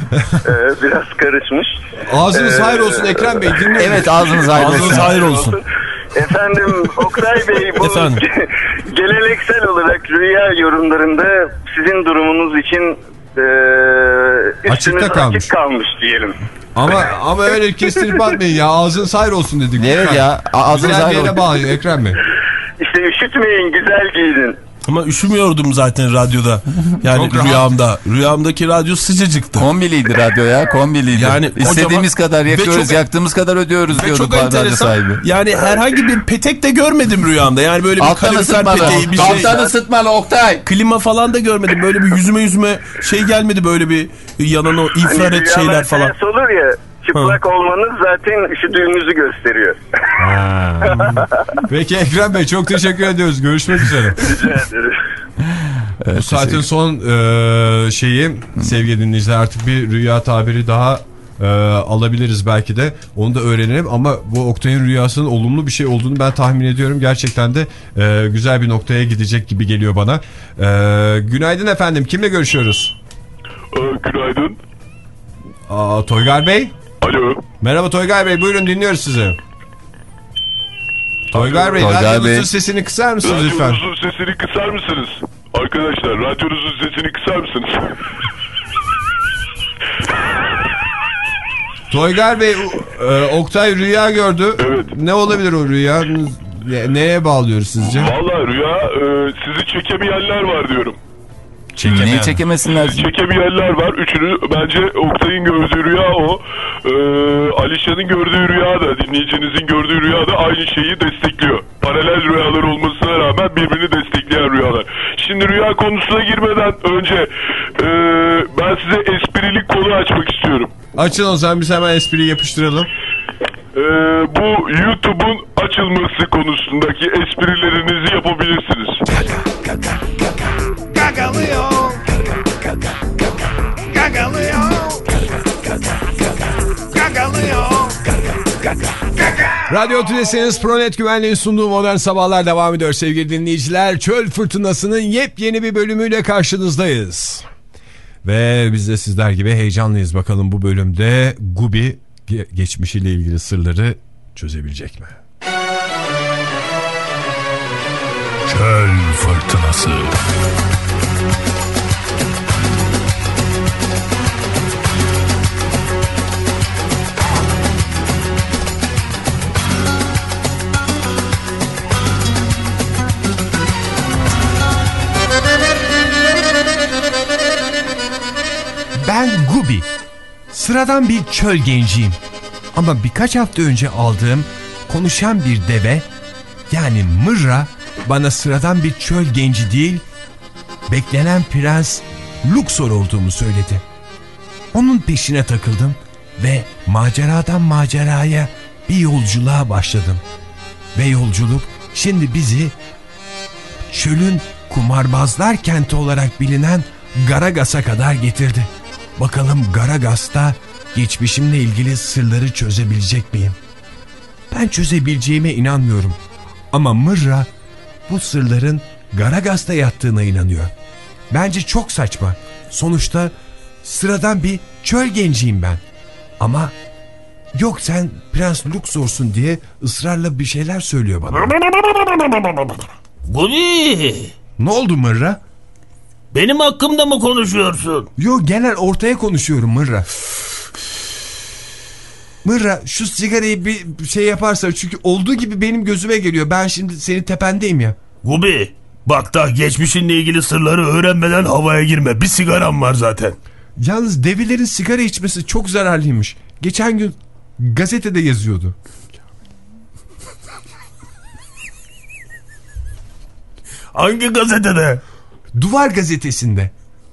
e, biraz karışmış. Ağzınız Ee, hayır olsun Ekrem Bey, dinliyoruz. Evet, ağzınız hayır olsun. Ağzınız hayır olsun. Efendim Oktay Bey, bu Efendim? geleneksel olarak rüya yorumlarında sizin durumunuz için e, üstünüz Açıkta kalmış. açık kalmış diyelim. Ama ama öyle kestirip atmayın ya, ağzınız hayır olsun dedik. Evet lütfen. ya, ağzınız Güzel bir hayır yere olsun. bağlıyor Ekrem Bey. İşte üşütmeyin, güzel giyinin. Ama üşümüyordum zaten radyoda. Yani Çok rahat. rüyamda. Rüyamdaki radyo sıcacıktı. Kombiliydi radyo ya, kombiliydi. Yani İstediğimiz kocaman- kadar ve yakıyoruz, çok- yaktığımız kadar ödüyoruz Ve diyordu çok radyo enteresan. sahibi. Yani herhangi bir petek de görmedim rüyamda. Yani böyle bir Alttan kalorifer ısıtmalı. peteği bir şey. Alttan ısıtmalı Oktay. Klima falan da görmedim. Böyle bir yüzüme yüzüme şey gelmedi, böyle bir yanan o infrared Hani rüyalar şeyler falan. ters olur ya, çıplak olmanız zaten üşüdüğünüzü gösteriyor. Peki Ekrem Bey, çok teşekkür ediyoruz. Görüşmek üzere. Rica ederim. Bu saatin son e, şeyi sevgili dinleyiciler, artık bir rüya tabiri daha e, alabiliriz belki de. Onu da öğrenelim ama bu Oktay'ın rüyasının olumlu bir şey olduğunu ben tahmin ediyorum. Gerçekten de e, güzel bir noktaya gidecek gibi geliyor bana. E, günaydın efendim. Kimle görüşüyoruz? Ee, günaydın. Aa, Toygar Bey. Alo. Merhaba Toygar Bey, buyurun dinliyoruz sizi. Toygar Bey, Toygar radyonuzun Bey. sesini kısar mısınız lütfen? Radyonuzun sesini kısar mısınız? Arkadaşlar, radyonuzun sesini kısar mısınız? Toygar Bey, e, Oktay rüya gördü. Evet. Ne olabilir o rüya? Ne- Neye bağlıyoruz sizce? Valla rüya, e, sizi çekemeyenler var diyorum. Neyi çekemesinler? Çekemeyenler var. Üçünü bence Oktay'ın gördüğü rüya o. Ee, Alişan'ın gördüğü rüya da, dinleyicinizin gördüğü rüya da aynı şeyi destekliyor. Paralel rüyalar olmasına rağmen birbirini destekleyen rüyalar. Şimdi rüya konusuna girmeden önce e, ben size esprilik konu açmak istiyorum. Açın o zaman, biz hemen espriyi yapıştıralım. Ee, bu YouTube'un açılması konusundaki esprilerinizi yapabilirsiniz. Gagalıyor. Gagalıyor. Gagalıyor. Radyo Tülesi'niz Pronet Güvenliğin sunduğu Modern Sabahlar devam ediyor sevgili dinleyiciler. Çöl Fırtınası'nın yepyeni bir bölümüyle karşınızdayız. Ve biz de sizler gibi heyecanlıyız. Bakalım bu bölümde Gubi ge- geçmişiyle ilgili sırları çözebilecek mi? Çöl Fırtınası. Ben Gubi. Sıradan bir çöl genciyim. Ama birkaç hafta önce aldığım konuşan bir deve, yani Mırra, bana sıradan bir çöl genci değil, beklenen prens Luxor olduğumu söyledi. Onun peşine takıldım ve maceradan maceraya bir yolculuğa başladım. Ve yolculuk şimdi bizi çölün kumarbazlar kenti olarak bilinen Garagas'a kadar getirdi. Bakalım Garagas'ta geçmişimle ilgili sırları çözebilecek miyim? Ben çözebileceğime inanmıyorum. Ama Mırra bu sırların Garagas'ta yattığına inanıyor. Bence çok saçma. Sonuçta sıradan bir çöl genciyim ben. Ama yok sen Prens Luxor'sun diye ısrarla bir şeyler söylüyor bana. Gubi! Ne oldu Mırra? Benim hakkımda mı konuşuyorsun? Yok, genel ortaya konuşuyorum Mırra. Mırra, şu sigarayı bir şey yaparsa, çünkü olduğu gibi benim gözüme geliyor. Ben şimdi senin tependeyim ya. Gubi, bak da geçmişinle ilgili sırları öğrenmeden havaya girme. Bir sigaram var zaten. Yalnız develerin sigara içmesi çok zararlıymış. Geçen gün gazetede yazıyordu. Hangi gazetede? Duvar gazetesinde.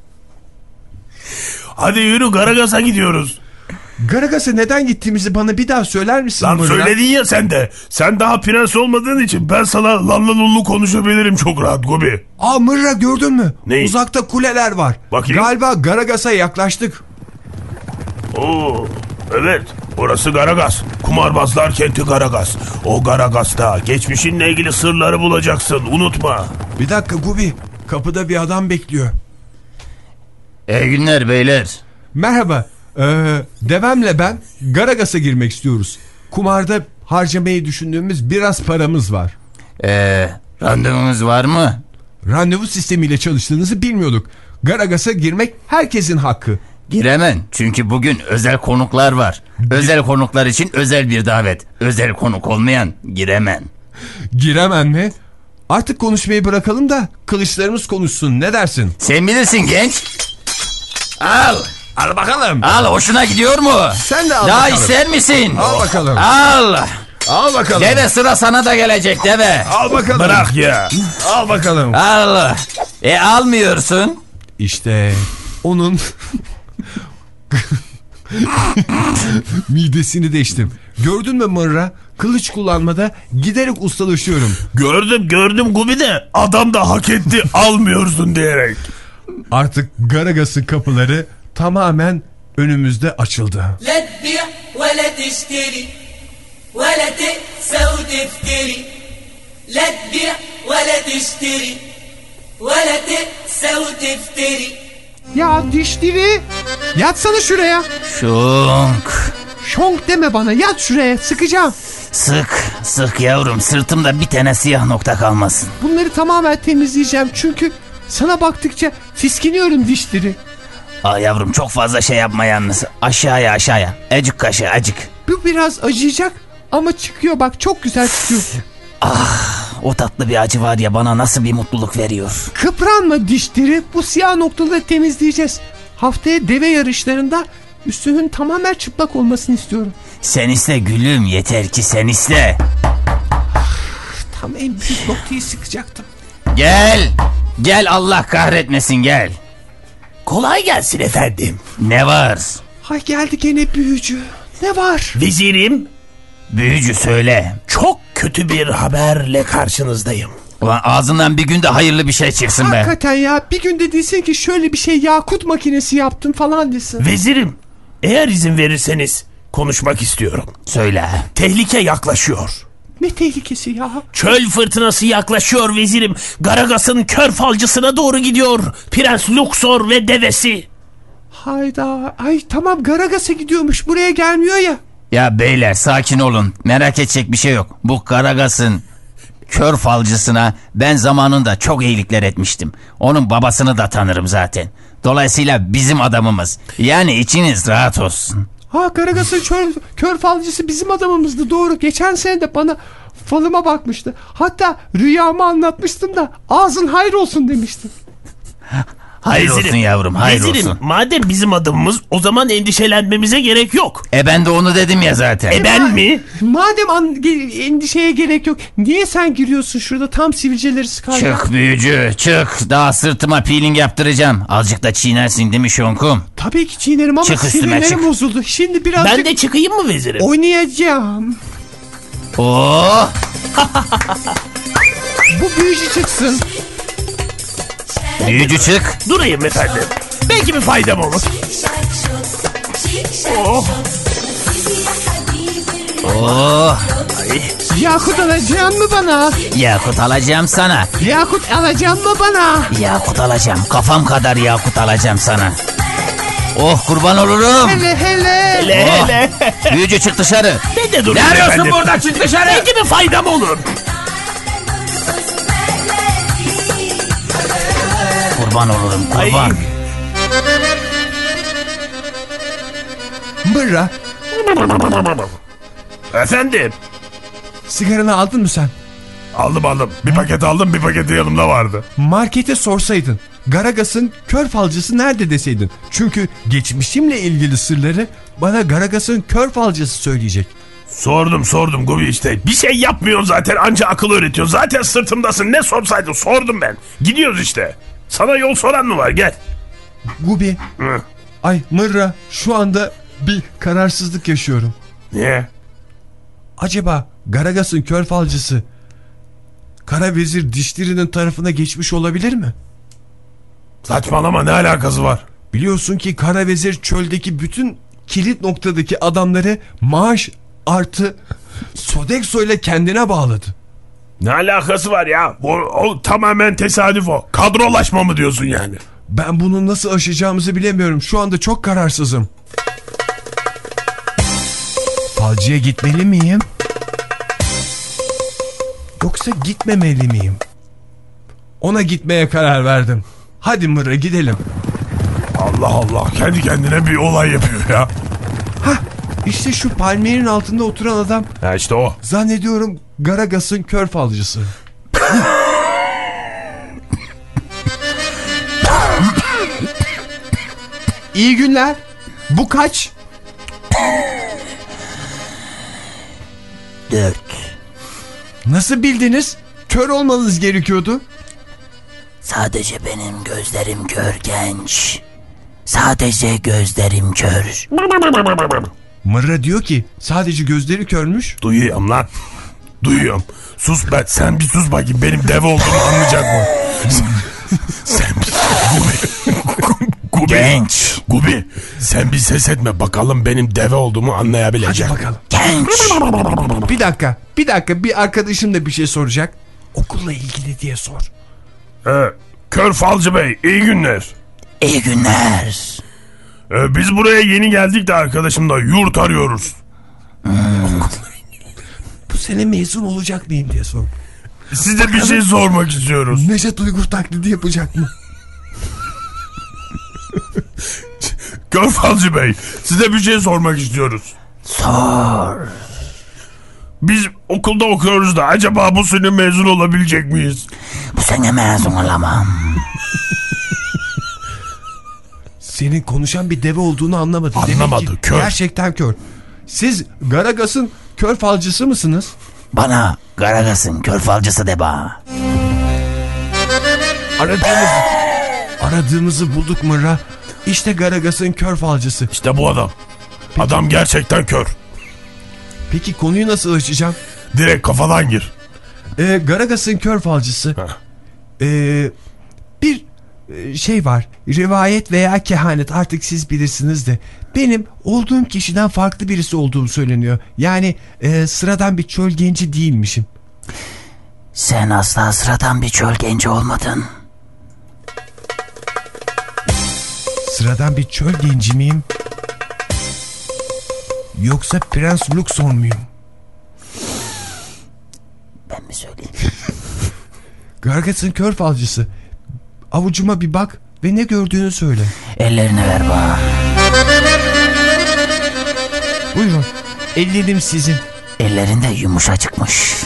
Hadi yürü, Garagas'a gidiyoruz. Garagas'a neden gittiğimizi bana bir daha söyler misin? Lan Mırra? söyledin ya sen de. Sen daha prens olmadığın için ben sana lanla lullu konuşabilirim çok rahat Gubi. Aa Mırra, gördün mü? Neyi? Uzakta kuleler var. Bakayım. Galiba Garagas'a yaklaştık. Oo, evet, orası Garagas. Kumarbazlar kenti Garagas. O Garagas'ta geçmişinle ilgili sırları bulacaksın, unutma. Bir dakika Gubi, kapıda bir adam bekliyor. İyi günler beyler. Merhaba. Ee, devemle ben Garagas'a girmek istiyoruz. Kumarda harcamayı düşündüğümüz biraz paramız var. Ee, randevunuz var mı? Randevu sistemiyle çalıştığınızı bilmiyorduk. Garagas'a girmek herkesin hakkı. Giremem çünkü bugün özel konuklar var. Özel konuklar için özel bir davet. Özel konuk olmayan giremem. Giremem mi? Artık konuşmayı bırakalım da kılıçlarımız konuşsun, ne dersin? Sen bilirsin genç. Al. Al bakalım. Al, hoşuna gidiyor mu? Sen de al Daha bakalım. ister misin? Al bakalım. Al. Al bakalım. Deve, sıra sana da gelecek deve. Al bakalım. Bırak ya. Al bakalım. Al. E almıyorsun. İşte onun midesini deştim. Gördün mü Mırra? Kılıç kullanmada giderek ustalaşıyorum. Gördüm gördüm Gubi de adam da hak etti almıyorsun diyerek. Artık Garagas'ın kapıları tamamen önümüzde açıldı. Ya dişleri, yatsana şuraya. Şunk. Şonk deme bana, yat şuraya, sıkacağım. Sık sık yavrum, sırtımda bir tane siyah nokta kalmasın. Bunları tamamen temizleyeceğim çünkü sana baktıkça tiskiniyorum dişleri. Aa yavrum, çok fazla şey yapma yalnız. Aşağıya aşağıya. Acık kaşı acık. Bu biraz acıyacak ama çıkıyor, bak çok güzel çıkıyor. Ah, o tatlı bir acı var ya, bana nasıl bir mutluluk veriyor. Kıpranma dişleri, bu siyah noktaları temizleyeceğiz. Haftaya deve yarışlarında üstünün tamamen çıplak olmasını istiyorum. Sen iste gülüm, yeter ki sen iste. Tam en büyük noktayı sıkacaktım. Gel. Gel, Allah kahretmesin, gel. Kolay gelsin efendim. Ne var? Hay geldi gene büyücü. Ne var? Vezirim. Büyücü söyle. Çok kötü bir haberle karşınızdayım. Ulan ağzından bir günde hayırlı bir şey çıksın be. Hakikaten ya, bir günde değilsin ki şöyle bir şey, yakut makinesi yaptım falan desin. Vezirim, eğer izin verirseniz konuşmak istiyorum. Söyle. Tehlike yaklaşıyor. Ne tehlikesi ya? Çöl fırtınası yaklaşıyor vezirim. Garagas'ın kör falcısına doğru gidiyor Prens Luxor ve devesi. Hayda, ay tamam, Garagas'a gidiyormuş, buraya gelmiyor ya. Ya beyler sakin olun, merak edecek bir şey yok. Bu Garagas'ın kör falcısına ben zamanında çok iyilikler etmiştim. Onun babasını da tanırım zaten. Dolayısıyla bizim adamımız. Yani içiniz rahat olsun. Ha, Garagas'ın kör, kör falcısı bizim adamımızdı, doğru. Geçen sene de bana falıma bakmıştı. Hatta rüyamı anlatmıştım da ağzın hayır olsun demiştim. Hayır Vezirim, olsun yavrum, hayır vezirim, olsun. madem bizim adımımız, o zaman endişelenmemize gerek yok. E ben de onu dedim ya zaten. E ben mi? Madem an, ge- endişeye gerek yok. Niye sen giriyorsun şurada tam sivilceleri sıkarken? Çık büyücü çık. Daha sırtıma peeling yaptıracağım. Azıcık da çiğnersin değil mi şonkum? Tabii ki çiğnerim ama Çık üstüme, sinirlerim çık. bozuldu. Şimdi birazcık Ben de çıkayım mı vezirim? oynayacağım. Oo. Bu büyücü çıksın. Büyücü çık. Durayım efendim. Belki bir faydam olur. Oh. Oo. Yakut alacaksın mı bana? Yakut alacağım sana. Yakut alacaksın mı bana? Yakut alacağım. Kafam kadar yakut alacağım sana. Oh kurban olurum. Hele hele. Hele Oh. hele. Büyücü çık dışarı. Ben de Ne durayım arıyorsun efendim. burada, çık dışarı. Belki bir faydam olur. Kurban olurum kurban. Ay. Mırra, Efendim. sigaranı aldın mı sen? Aldım aldım. Bir paket aldım, bir paket de yanımda vardı. Markete sorsaydın. Garagas'ın kör falcısı nerede deseydin. Çünkü geçmişimle ilgili sırları bana Garagas'ın kör falcısı söyleyecek. Sordum sordum Gobi işte. Bir şey yapmıyorsun zaten, anca akıl öğretiyorsun. Zaten sırtımdasın, ne sorsaydın sordum ben. Gidiyoruz işte. Sana yol soran mı var, gel. Gubi, Hı. ay Mırra, şu anda bir kararsızlık yaşıyorum. Niye? Acaba Garagas'ın kör falcısı Kara Vezir Dişleri'nin tarafına geçmiş olabilir mi? Saçmalama, ne alakası var? Biliyorsun ki Kara Vezir çöldeki bütün kilit noktadaki adamları maaş artı Sodexo ile kendine bağladı. Ne alakası var ya? O, o tamamen tesadüf o. Kadrolaşma mı diyorsun yani? Ben bunu nasıl aşacağımızı bilemiyorum. Şu anda çok kararsızım. Falcıya gitmeli miyim? Yoksa gitmemeli miyim? Ona gitmeye karar verdim. Hadi Mırra gidelim. Allah Allah, kendi kendine bir olay yapıyor ya. Hah, işte şu palmiyenin altında oturan adam. Ha işte o. Zannediyorum Garagas'ın kör falcısı. İyi günler. Bu kaç? Dört. Nasıl bildiniz? Kör olmanız gerekiyordu. Sadece benim gözlerim kör genç. Sadece gözlerim kör. Mırra diyor ki sadece gözleri körmüş. Duyuyorum lan. Duyuyorum. Sus be, sen bir sus bakayım, benim deve olduğumu anlayacak mı? Sen bir Gubi. Gubi. Genç. Gubi, sen bir ses etme, bakalım benim deve olduğumu anlayabilecek. Hadi bakalım. Genç. Bir dakika, bir dakika, bir arkadaşım da bir şey soracak. Okulla ilgili diye sor. Ee, Kör Falcı Bey, iyi günler. İyi günler. Ee, biz buraya yeni geldik de arkadaşımla yurt arıyoruz. Bu sene mezun olacak mıyım diye sor. Size bir şey sormak istiyoruz. Nejat Uygur taklidi yapacak mı? Kör Falcı Bey, size bir şey sormak istiyoruz. Sor. Biz okulda okuyoruz da acaba bu sene mezun olabilecek miyiz? Bu sene mezun olamam. Senin konuşan bir deve olduğunu anlamadı. Anlamadı, Demek ki kör. Gerçekten kör. Siz Garagas'ın kör falcısı mısınız? Bana Garagas'ın kör falcısı de bana. Aradığımız, aradığımızı bulduk Mırra. İşte Garagas'ın kör falcısı. İşte bu adam. Adam gerçekten kör. Peki konuyu nasıl açacağım? Direkt kafadan gir. Ee, Garagas'ın kör falcısı. Ee, bir e, şey var. Rivayet veya kehanet, artık siz bilirsiniz de. Benim olduğum kişiden farklı birisi olduğum söyleniyor. Yani e, sıradan bir çöl genci değilmişim. Sen asla sıradan bir çöl genci olmadın. Sıradan bir çöl genci miyim? Yoksa Prens Luxor muyum? Ben mi söyleyeyim? Garagas'ın kör falcısı. Avucuma bir bak ve ne gördüğünü söyle. Ellerine ver bana. Buyurun. Ellerim sizin. Ellerinde yumuşacıkmış.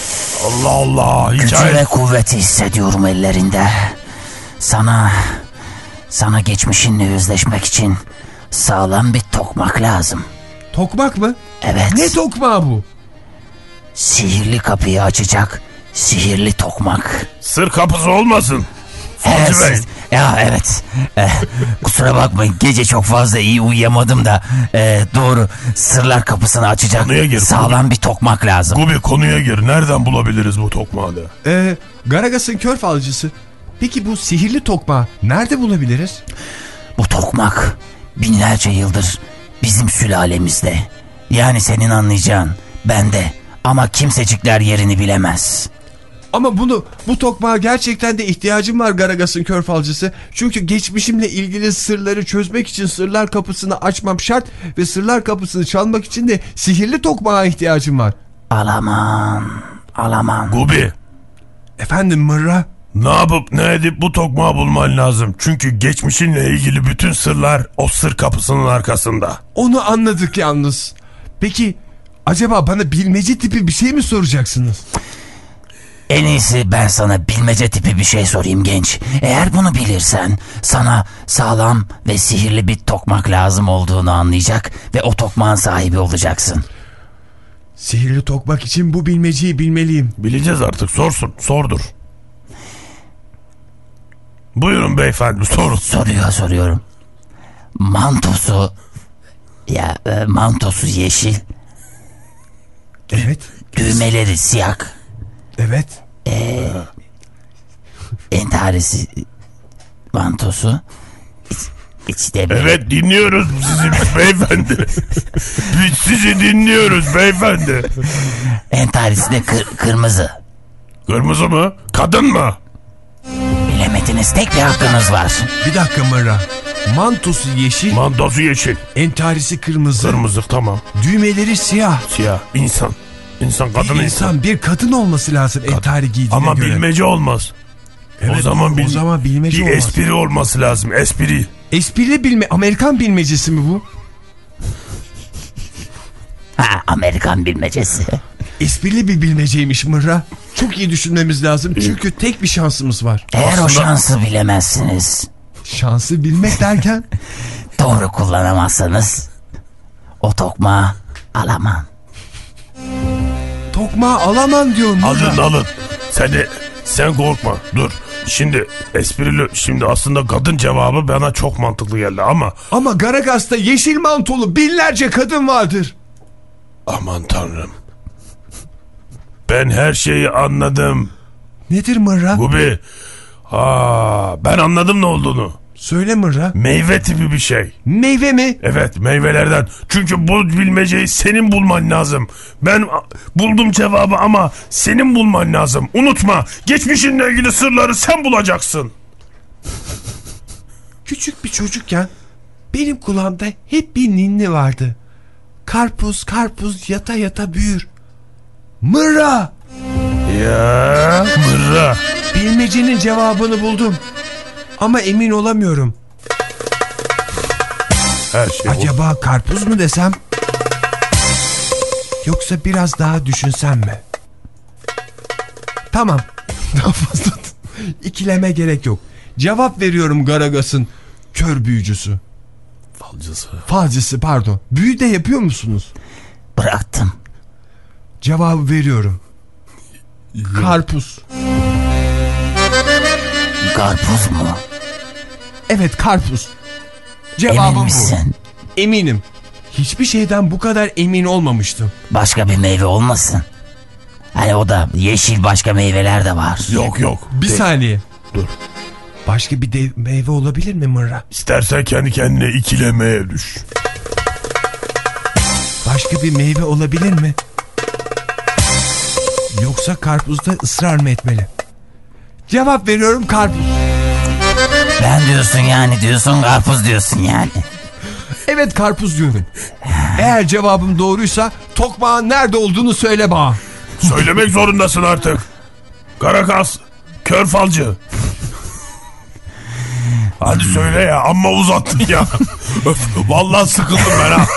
Allah Allah. Gücü Hikaye. ve kuvveti hissediyorum ellerinde. Sana Sana geçmişinle yüzleşmek için sağlam bir tokmak lazım. Tokmak mı? Evet. Ne tokmağı bu? Sihirli kapıyı açacak sihirli tokmak. Sır kapısı olmasın. Evet, siz, ya evet. Ee, kusura bakmayın, gece çok fazla iyi uyuyamadım da e, doğru, sırlar kapısını açacak gir, sağlam Gubi. Bir tokmak lazım. Gubi, konuya gir. Nereden bulabiliriz bu tokmağı da? Ee, Garagas'ın kör falcısı. Peki bu sihirli tokmağı nerede bulabiliriz? Bu tokmak binlerce yıldır bizim sülalemizde. Yani senin anlayacağın bende, ama kimsecikler yerini bilemez. Ama bunu, bu tokmağa gerçekten de ihtiyacım var Garagas'ın kör falcısı. Çünkü geçmişimle ilgili sırları çözmek için sırlar kapısını açmam şart ve sırlar kapısını çalmak için de sihirli tokmağa ihtiyacım var. Alaman, alaman. Gubi. Efendim Mırra? Ne yapıp ne edip bu tokmağı bulman lazım. Çünkü geçmişinle ilgili bütün sırlar o sır kapısının arkasında. Onu anladık yalnız. Peki acaba bana bilmece tipi bir şey mi soracaksınız? En iyisi ben sana bilmece tipi bir şey sorayım genç. Eğer bunu bilirsen sana sağlam ve sihirli bir tokmak lazım olduğunu anlayacak ve o tokmağın sahibi olacaksın. Sihirli tokmak için bu bilmeceyi bilmeliyim. Bileceğiz artık, sorsun, sordur. Buyurun beyefendi, sorun. Soruyor soruyorum. Mantosu ya e, mantosu yeşil. Evet. Düğmeleri siyah. Evet. Ee, entarisi mantosu. İç, içte böyle... Evet, dinliyoruz sizi beyefendi. Biz sizi dinliyoruz beyefendi. Entarisi de kır, kırmızı. Kırmızı mı? Kadın mı? Bilemediniz, tek bir hakkınız var. Bir dakika Mırra. Mantosu yeşil. Mantosu yeşil. Entarisi kırmızı. Kırmızı, tamam. Düğmeleri siyah. Siyah. İnsan. İnsan, kadın bir insan. insan. Bir kadın olması lazım Kad entari giydiğine Ama göre. bilmece olmaz. Evet, o zaman, bil o zaman bilmece bir olmaz. espri olması lazım. Espri. Esprili bilme. Amerikan bilmecesi mi bu? Ha, Amerikan bilmecesi. Esprili bir bilmeceymiş Mırra. Çok iyi düşünmemiz lazım. Çünkü tek bir şansımız var. Eğer Aslında... o şansı bilemezsiniz. Şansı bilmek derken? Doğru kullanamazsanız o tokmağı alamam. Tokmağı alamam diyor Mırra. Alın alın. Sen de, sen korkma. Dur. Şimdi esprili, şimdi aslında kadın cevabı bana çok mantıklı geldi ama. Ama Garagas'ta yeşil mantolu binlerce kadın vardır. Aman tanrım. Ben her şeyi anladım. Nedir Mırra? Gubi. Aa, ben anladım ne olduğunu. Söyle Mırra. Meyve tipi bir şey. Meyve mi? Evet, meyvelerden. Çünkü bu bilmeceyi senin bulman lazım. Ben buldum cevabı ama senin bulman lazım. Unutma, geçmişinle ilgili sırları sen bulacaksın. Küçük bir çocukken benim kulağımda hep bir ninni vardı. Karpuz karpuz yata yata büyür. Mırra. Ya Mırra. Bilmecenin cevabını buldum. Ama emin olamıyorum. Her şey Acaba oldu. Karpuz mu desem? Yoksa biraz daha düşünsem mi? Tamam. Daha fazla ikileme gerek yok. Cevap veriyorum Garagas'ın kör büyücüsü. Falcısı. Falcısı pardon. Büyü de yapıyor musunuz? Bıraktım. Cevabı veriyorum. Yok. Karpuz. Karpuz mu? Evet, karpuz. Cevabım Emin misin? Bu. Eminim. Hiçbir şeyden bu kadar emin olmamıştım. Başka bir meyve olmasın? Hani o da yeşil, başka meyveler de var. Yok yok. Bir De saniye. Dur. Başka bir de meyve olabilir mi Mırra? İstersen kendi kendine ikilemeye düş. Başka bir meyve olabilir mi? Yoksa karpuzda ısrar mı etmeli? Cevap veriyorum, karpuz. Ben diyorsun yani, diyorsun karpuz diyorsun yani. Evet, karpuz diyorum. Eğer cevabım doğruysa tokmağın nerede olduğunu söyle bana. Söylemek zorundasın artık. Garagas, kör falcı. Hadi söyle ya, amma uzattın ya. Vallahi sıkıldım ben ha.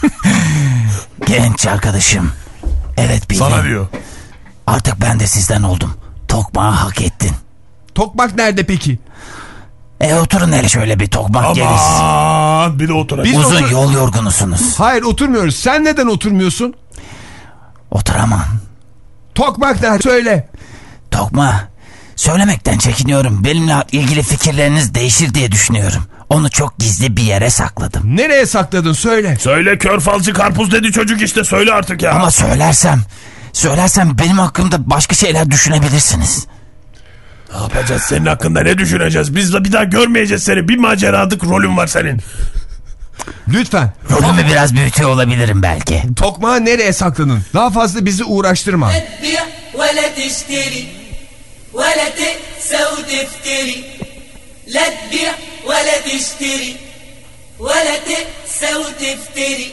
Genç arkadaşım. Evet bildim. Sana diyor. Artık ben de sizden oldum. Tokmağı hak ettin. Tokmak nerede peki? E oturun hele şöyle bir tokmak Aman geriz. bir de oturalım. Biz Uzun otur- yol yorgunusunuz. Hayır oturmuyoruz. Sen neden oturmuyorsun? Oturamam. Tokmak nerede? Söyle. Tokma. Söylemekten çekiniyorum. Benimle ilgili fikirleriniz değişir diye düşünüyorum. Onu çok gizli bir yere sakladım. Nereye sakladın söyle. Söyle kör falcı karpuz dedi çocuk işte söyle artık ya. Ama söylersem, söylersem benim hakkımda başka şeyler düşünebilirsiniz. Ne yapacağız senin hakkında ne düşüneceğiz? Biz de bir daha görmeyeceğiz seni. Bir maceradık rolün var senin. Lütfen. Rolümü biraz büyütüyor olabilirim belki. Tokmağı nereye sakladın? Daha fazla bizi uğraştırma. ولا تشتري ولا تقسى وتفتري لا تبيع ولا تشتري ولا تقسى وتفتري.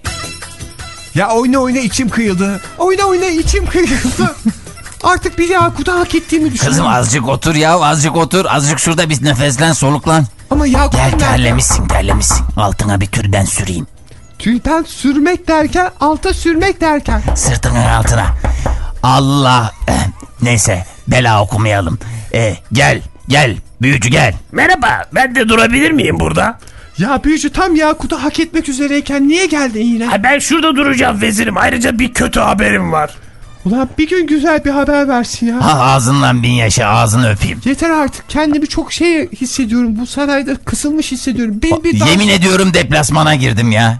Ya oyna oyna içim kıyıldı. Oyna oyna içim kıyıldı. Artık bir Yakut'u hak ettiğimi düşünüyorum. Kızım azıcık otur ya, azıcık otur. Azıcık şurada bir nefeslen, soluklan. Ama Yakut'un Gel nerede? terlemişsin, terlemişsin. Altına bir tülden süreyim. Tülden sürmek derken, alta sürmek derken. Sırtının altına. Allah. Eh, neyse bela okumayalım. Eh, gel gel büyücü gel. Merhaba ben de durabilir miyim burada? Ya büyücü tam Yakut'u hak etmek üzereyken niye geldin yine? Ha, ben şurada duracağım vezirim. Ayrıca bir kötü haberim var. Ulan bir gün güzel bir haber versin ya. Ha ağzından bin yaşa, ağzını öpeyim. Yeter artık, kendimi çok şey hissediyorum. Bu sarayda kısılmış hissediyorum. Beni bir daha... Yemin ediyorum deplasmana girdim ya.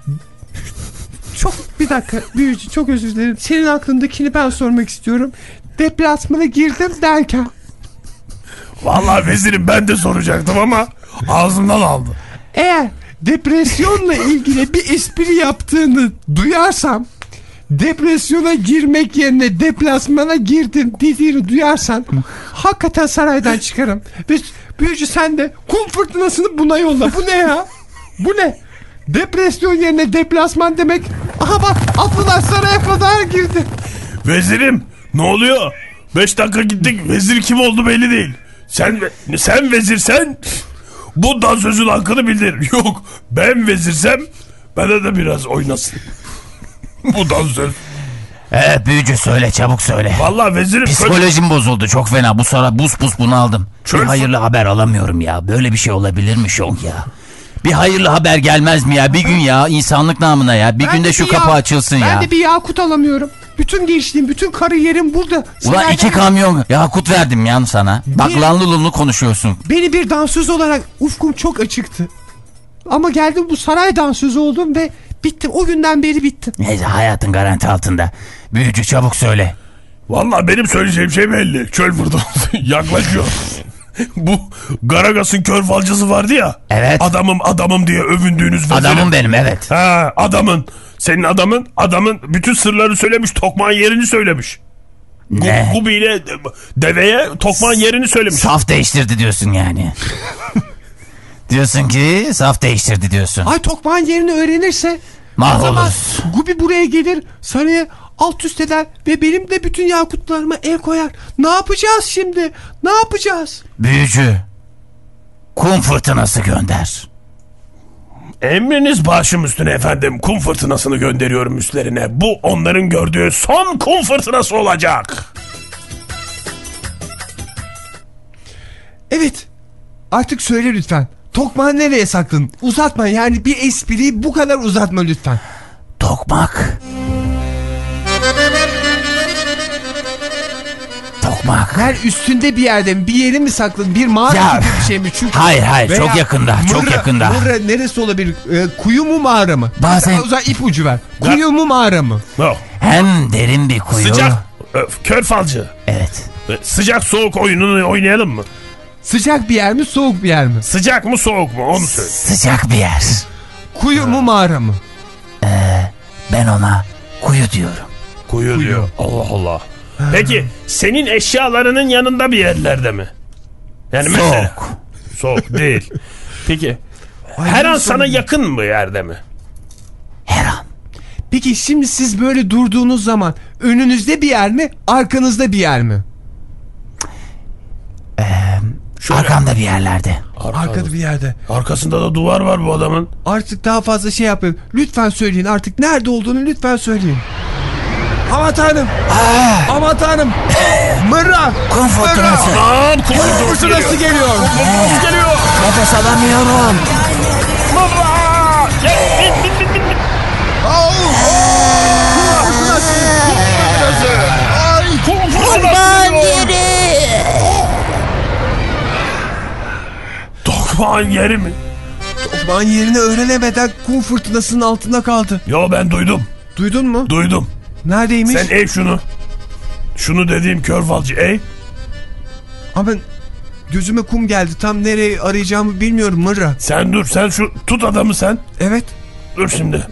Çok bir dakika büyücü, çok özür dilerim. Senin aklındakini ben sormak istiyorum. Deplasmana girdim derken. Vallahi vezirim ben de soracaktım ama ağzımdan aldı. Eğer depresyonla ilgili bir espri yaptığını duyarsam, depresyona girmek yerine deplasmana girdim dediğini duyarsan hakikaten saraydan çıkarım. Ve büyücü sen de kum fırtınasını buna yolla. Bu ne ya? Bu ne? Depresyon yerine deplasman demek. Aha bak atlılar saraya kadar girdi. Vezirim ne oluyor? Beş dakika gittik vezir kim oldu belli değil. Sen sen vezirsen bu dansözün hakkını bildir. Yok ben vezirsem bana da biraz oynasın. Bu dansöz. Evet büyücü söyle, çabuk söyle. Vallahi vezirim. Psikolojim bozuldu çok fena. Bu sıra buz buz bunu aldım. Çöl... Bir hayırlı haber alamıyorum ya. Böyle bir şey olabilir mi şok ya? Bir hayırlı haber gelmez mi ya? Bir gün ya, insanlık namına ya. Bir ben günde şu kapı ya... açılsın ben ya. Ben de bir Yakut alamıyorum. Bütün gençliğim, bütün kariyerim burada. Ulan iki geldim. Kamyon Yakut verdim yan sana. Bak lanlı lunlu konuşuyorsun. Beni bir dansöz olarak ufkum çok açıktı. Ama geldim bu saray dansözü oldum ve bittim. O günden beri bittim. Neyse hayatın garanti altında. Büyücü çabuk söyle. Vallahi benim söyleyeceğim şey belli. Çöl fırtınası yaklaşıyor. Bu Garagas'ın kör falcısı vardı ya. Evet. Adamım adamım diye övündüğünüz vezirim. Adamım benim evet. Ha adamın. Senin adamın adamın bütün sırlarını söylemiş. Tokmağın yerini söylemiş. Ne? Gubi ile deveye tokmağın yerini söylemiş. Saf değiştirdi diyorsun yani. Diyorsun ki saf değiştirdi diyorsun. Ay tokmağın yerini öğrenirse mahvoluruz. Gubi buraya gelir saraya alt üst eder ve benim de bütün yakutlarıma el koyar. Ne yapacağız şimdi? Ne yapacağız? Büyücü kum fırtınası gönder. Emriniz başım üstüne efendim. Kum fırtınasını gönderiyorum üstlerine. Bu onların gördüğü son kum fırtınası olacak. Evet. Artık söyle lütfen. Tokmağı nereye sakladın? Uzatma yani bir espriyi bu kadar uzatma lütfen. Tokmak. Tokmak. Her üstünde bir yerde mi? Bir yeri mi sakladın? Bir mağara ya, gibi bir şey mi? Çünkü hayır hayır çok yakında mırra, çok yakında. Mırra neresi olabilir? Ee, kuyu mu mağara mı? Bazen... O zaman ipucu ver. Kuyu ya. mu mağara mı? No. Hem derin bir kuyu. Sıcak. Kör falcı. Evet. Sıcak soğuk oyununu oynayalım mı? Sıcak bir yer mi soğuk bir yer mi? Sıcak mı soğuk mu onu söyle. Sıcak bir yer. Kuyu mu mağara mı? Ee, ben ona kuyu diyorum. Kuyu, kuyu diyor. Allah Allah. Peki senin eşyalarının yanında bir yerlerde mi? Yani soğuk. Mesela, soğuk değil. Peki ay, her an sana mi? Yakın mı yerde mi? Her an. Peki şimdi siz böyle durduğunuz zaman önünüzde bir yer mi? Arkanızda bir yer mi? Ee, arkamda bir yerlerde. Arkada. Arkada bir yerde. Arkasında da duvar var bu adamın. Artık daha fazla şey yapmayın. Lütfen söyleyin artık nerede olduğunu lütfen söyleyin. Aman tanrım. Aa. Aman tanrım. Mırra. Kum fırtınası. Lan kum Kum fırtınası geliyor. Kum fırtınası geliyor. Nefes alamıyorum. Mırra. Gel bin bin bin bin. Kum fırtınası. Kum fırtınası. Ay kum fırtınası geliyor. Tokmağın yeri mi? Tokmağın yerini öğrenemeden kum fırtınasının altında kaldı. Yo ben duydum. Duydun mu? Duydum. Neredeymiş? Sen ev şunu. Şunu dediğim kör falcı ev. Ama gözüme kum geldi. Tam nereye arayacağımı bilmiyorum Mırra. Sen dur sen şu tut adamı sen. Evet. Dur şimdi.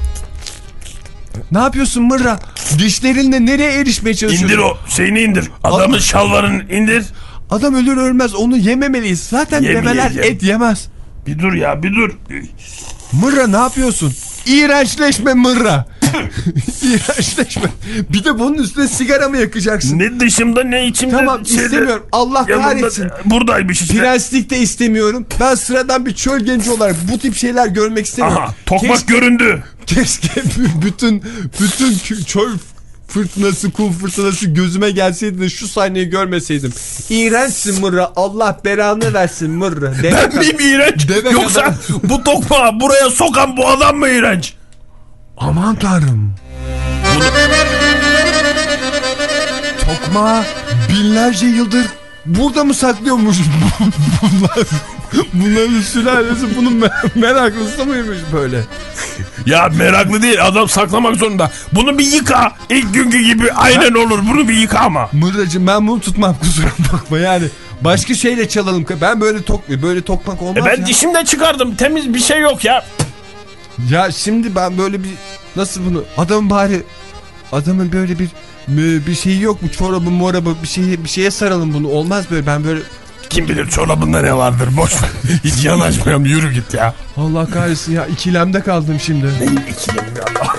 Ne yapıyorsun Mırra? Dişlerinle nereye erişmeye çalışıyorsun? İndir o şeyini indir. Adamın Ad şalvarını indir. Adam ölür ölmez onu yememeliyiz. Zaten develer et yemez. Bir dur ya bir dur. Mırra ne yapıyorsun? İğrençleşme Mırra. İğrençleşme. Bir de bunun üstüne sigara mı yakacaksın? Ne dışımda ne içimde. Tamam şeyde, istemiyorum. Allah kahretsin. Buradaymış işte. Prenslik de istemiyorum. Ben sıradan bir çöl genci olarak bu tip şeyler görmek istemiyorum. Aha tokmak keşke, göründü. Keşke bütün bütün çöl fırtınası, kum fırtınası gözüme gelseydi de şu sahneyi görmeseydim. İğrençsin Mırra. Allah belanı versin Mırra. Deve ben miyim iğrenç? Deve Yoksa kadar... bu tokmağı buraya sokan bu adam mı iğrenç? Aman tanrım. Bunu... Tokmağı binlerce yıldır burada mı saklıyormuş bunlar? Bunların sülalesi bunun meraklısı mıymış böyle? Ya meraklı değil, adam saklamak zorunda. Bunu bir yıka. İlk günkü gibi aynen olur. Bunu bir yıka ama. Mırracığım ben bunu tutmam, kusura bakma yani. Başka şeyle çalalım. Ben böyle tok böyle tokmak olmaz e ben ya. dişimden çıkardım. Temiz bir şey yok ya. Ya şimdi ben böyle bir nasıl bunu adamın bari adamın böyle bir bir şeyi yok mu, çorabı morabı bir şeye bir şeye saralım bunu, olmaz böyle. Ben böyle kim bilir çorabında ne vardır, boş ver. Hiç yanaşmayalım, yürü git ya. Allah kahretsin ya, ikilemde kaldım şimdi. Neyim ikilem ya Allah.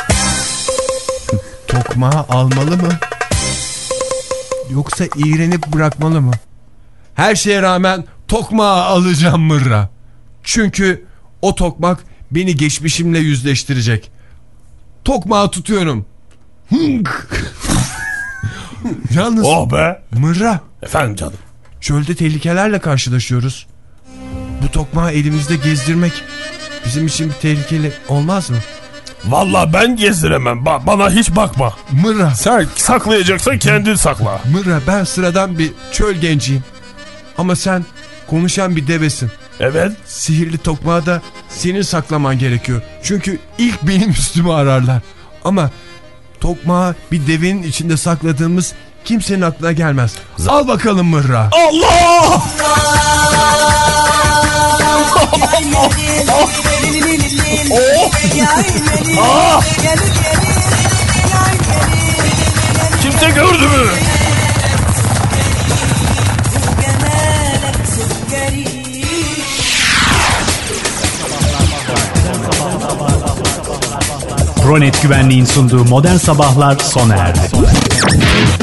Tokmağı almalı mı? Yoksa iğrenip bırakmalı mı? Her şeye rağmen tokmağı alacağım Mırra. Çünkü o tokmak beni geçmişimle yüzleştirecek. Tokmağı tutuyorum. Yalnız oh be. Mırra. Efendim canım. Çölde tehlikelerle karşılaşıyoruz. Bu tokmağı elimizde gezdirmek bizim için bir tehlikeli olmaz mı? Vallahi ben gezdiremem. Ba bana hiç bakma. Mırra. Sen saklayacaksan kendin sakla. Mırra, ben sıradan bir çöl genciyim. Ama sen konuşan bir devesin. Evet. Sihirli tokmağı da senin saklaman gerekiyor. Çünkü ilk benim üstümü ararlar. Ama tokmağı bir devenin içinde sakladığımız kimsenin aklına gelmez. Z Al bakalım Mırra. Allah! Ah! Kimse gördü mü? Pronet Güvenliğin sunduğu Modern Sabahlar sona erdi.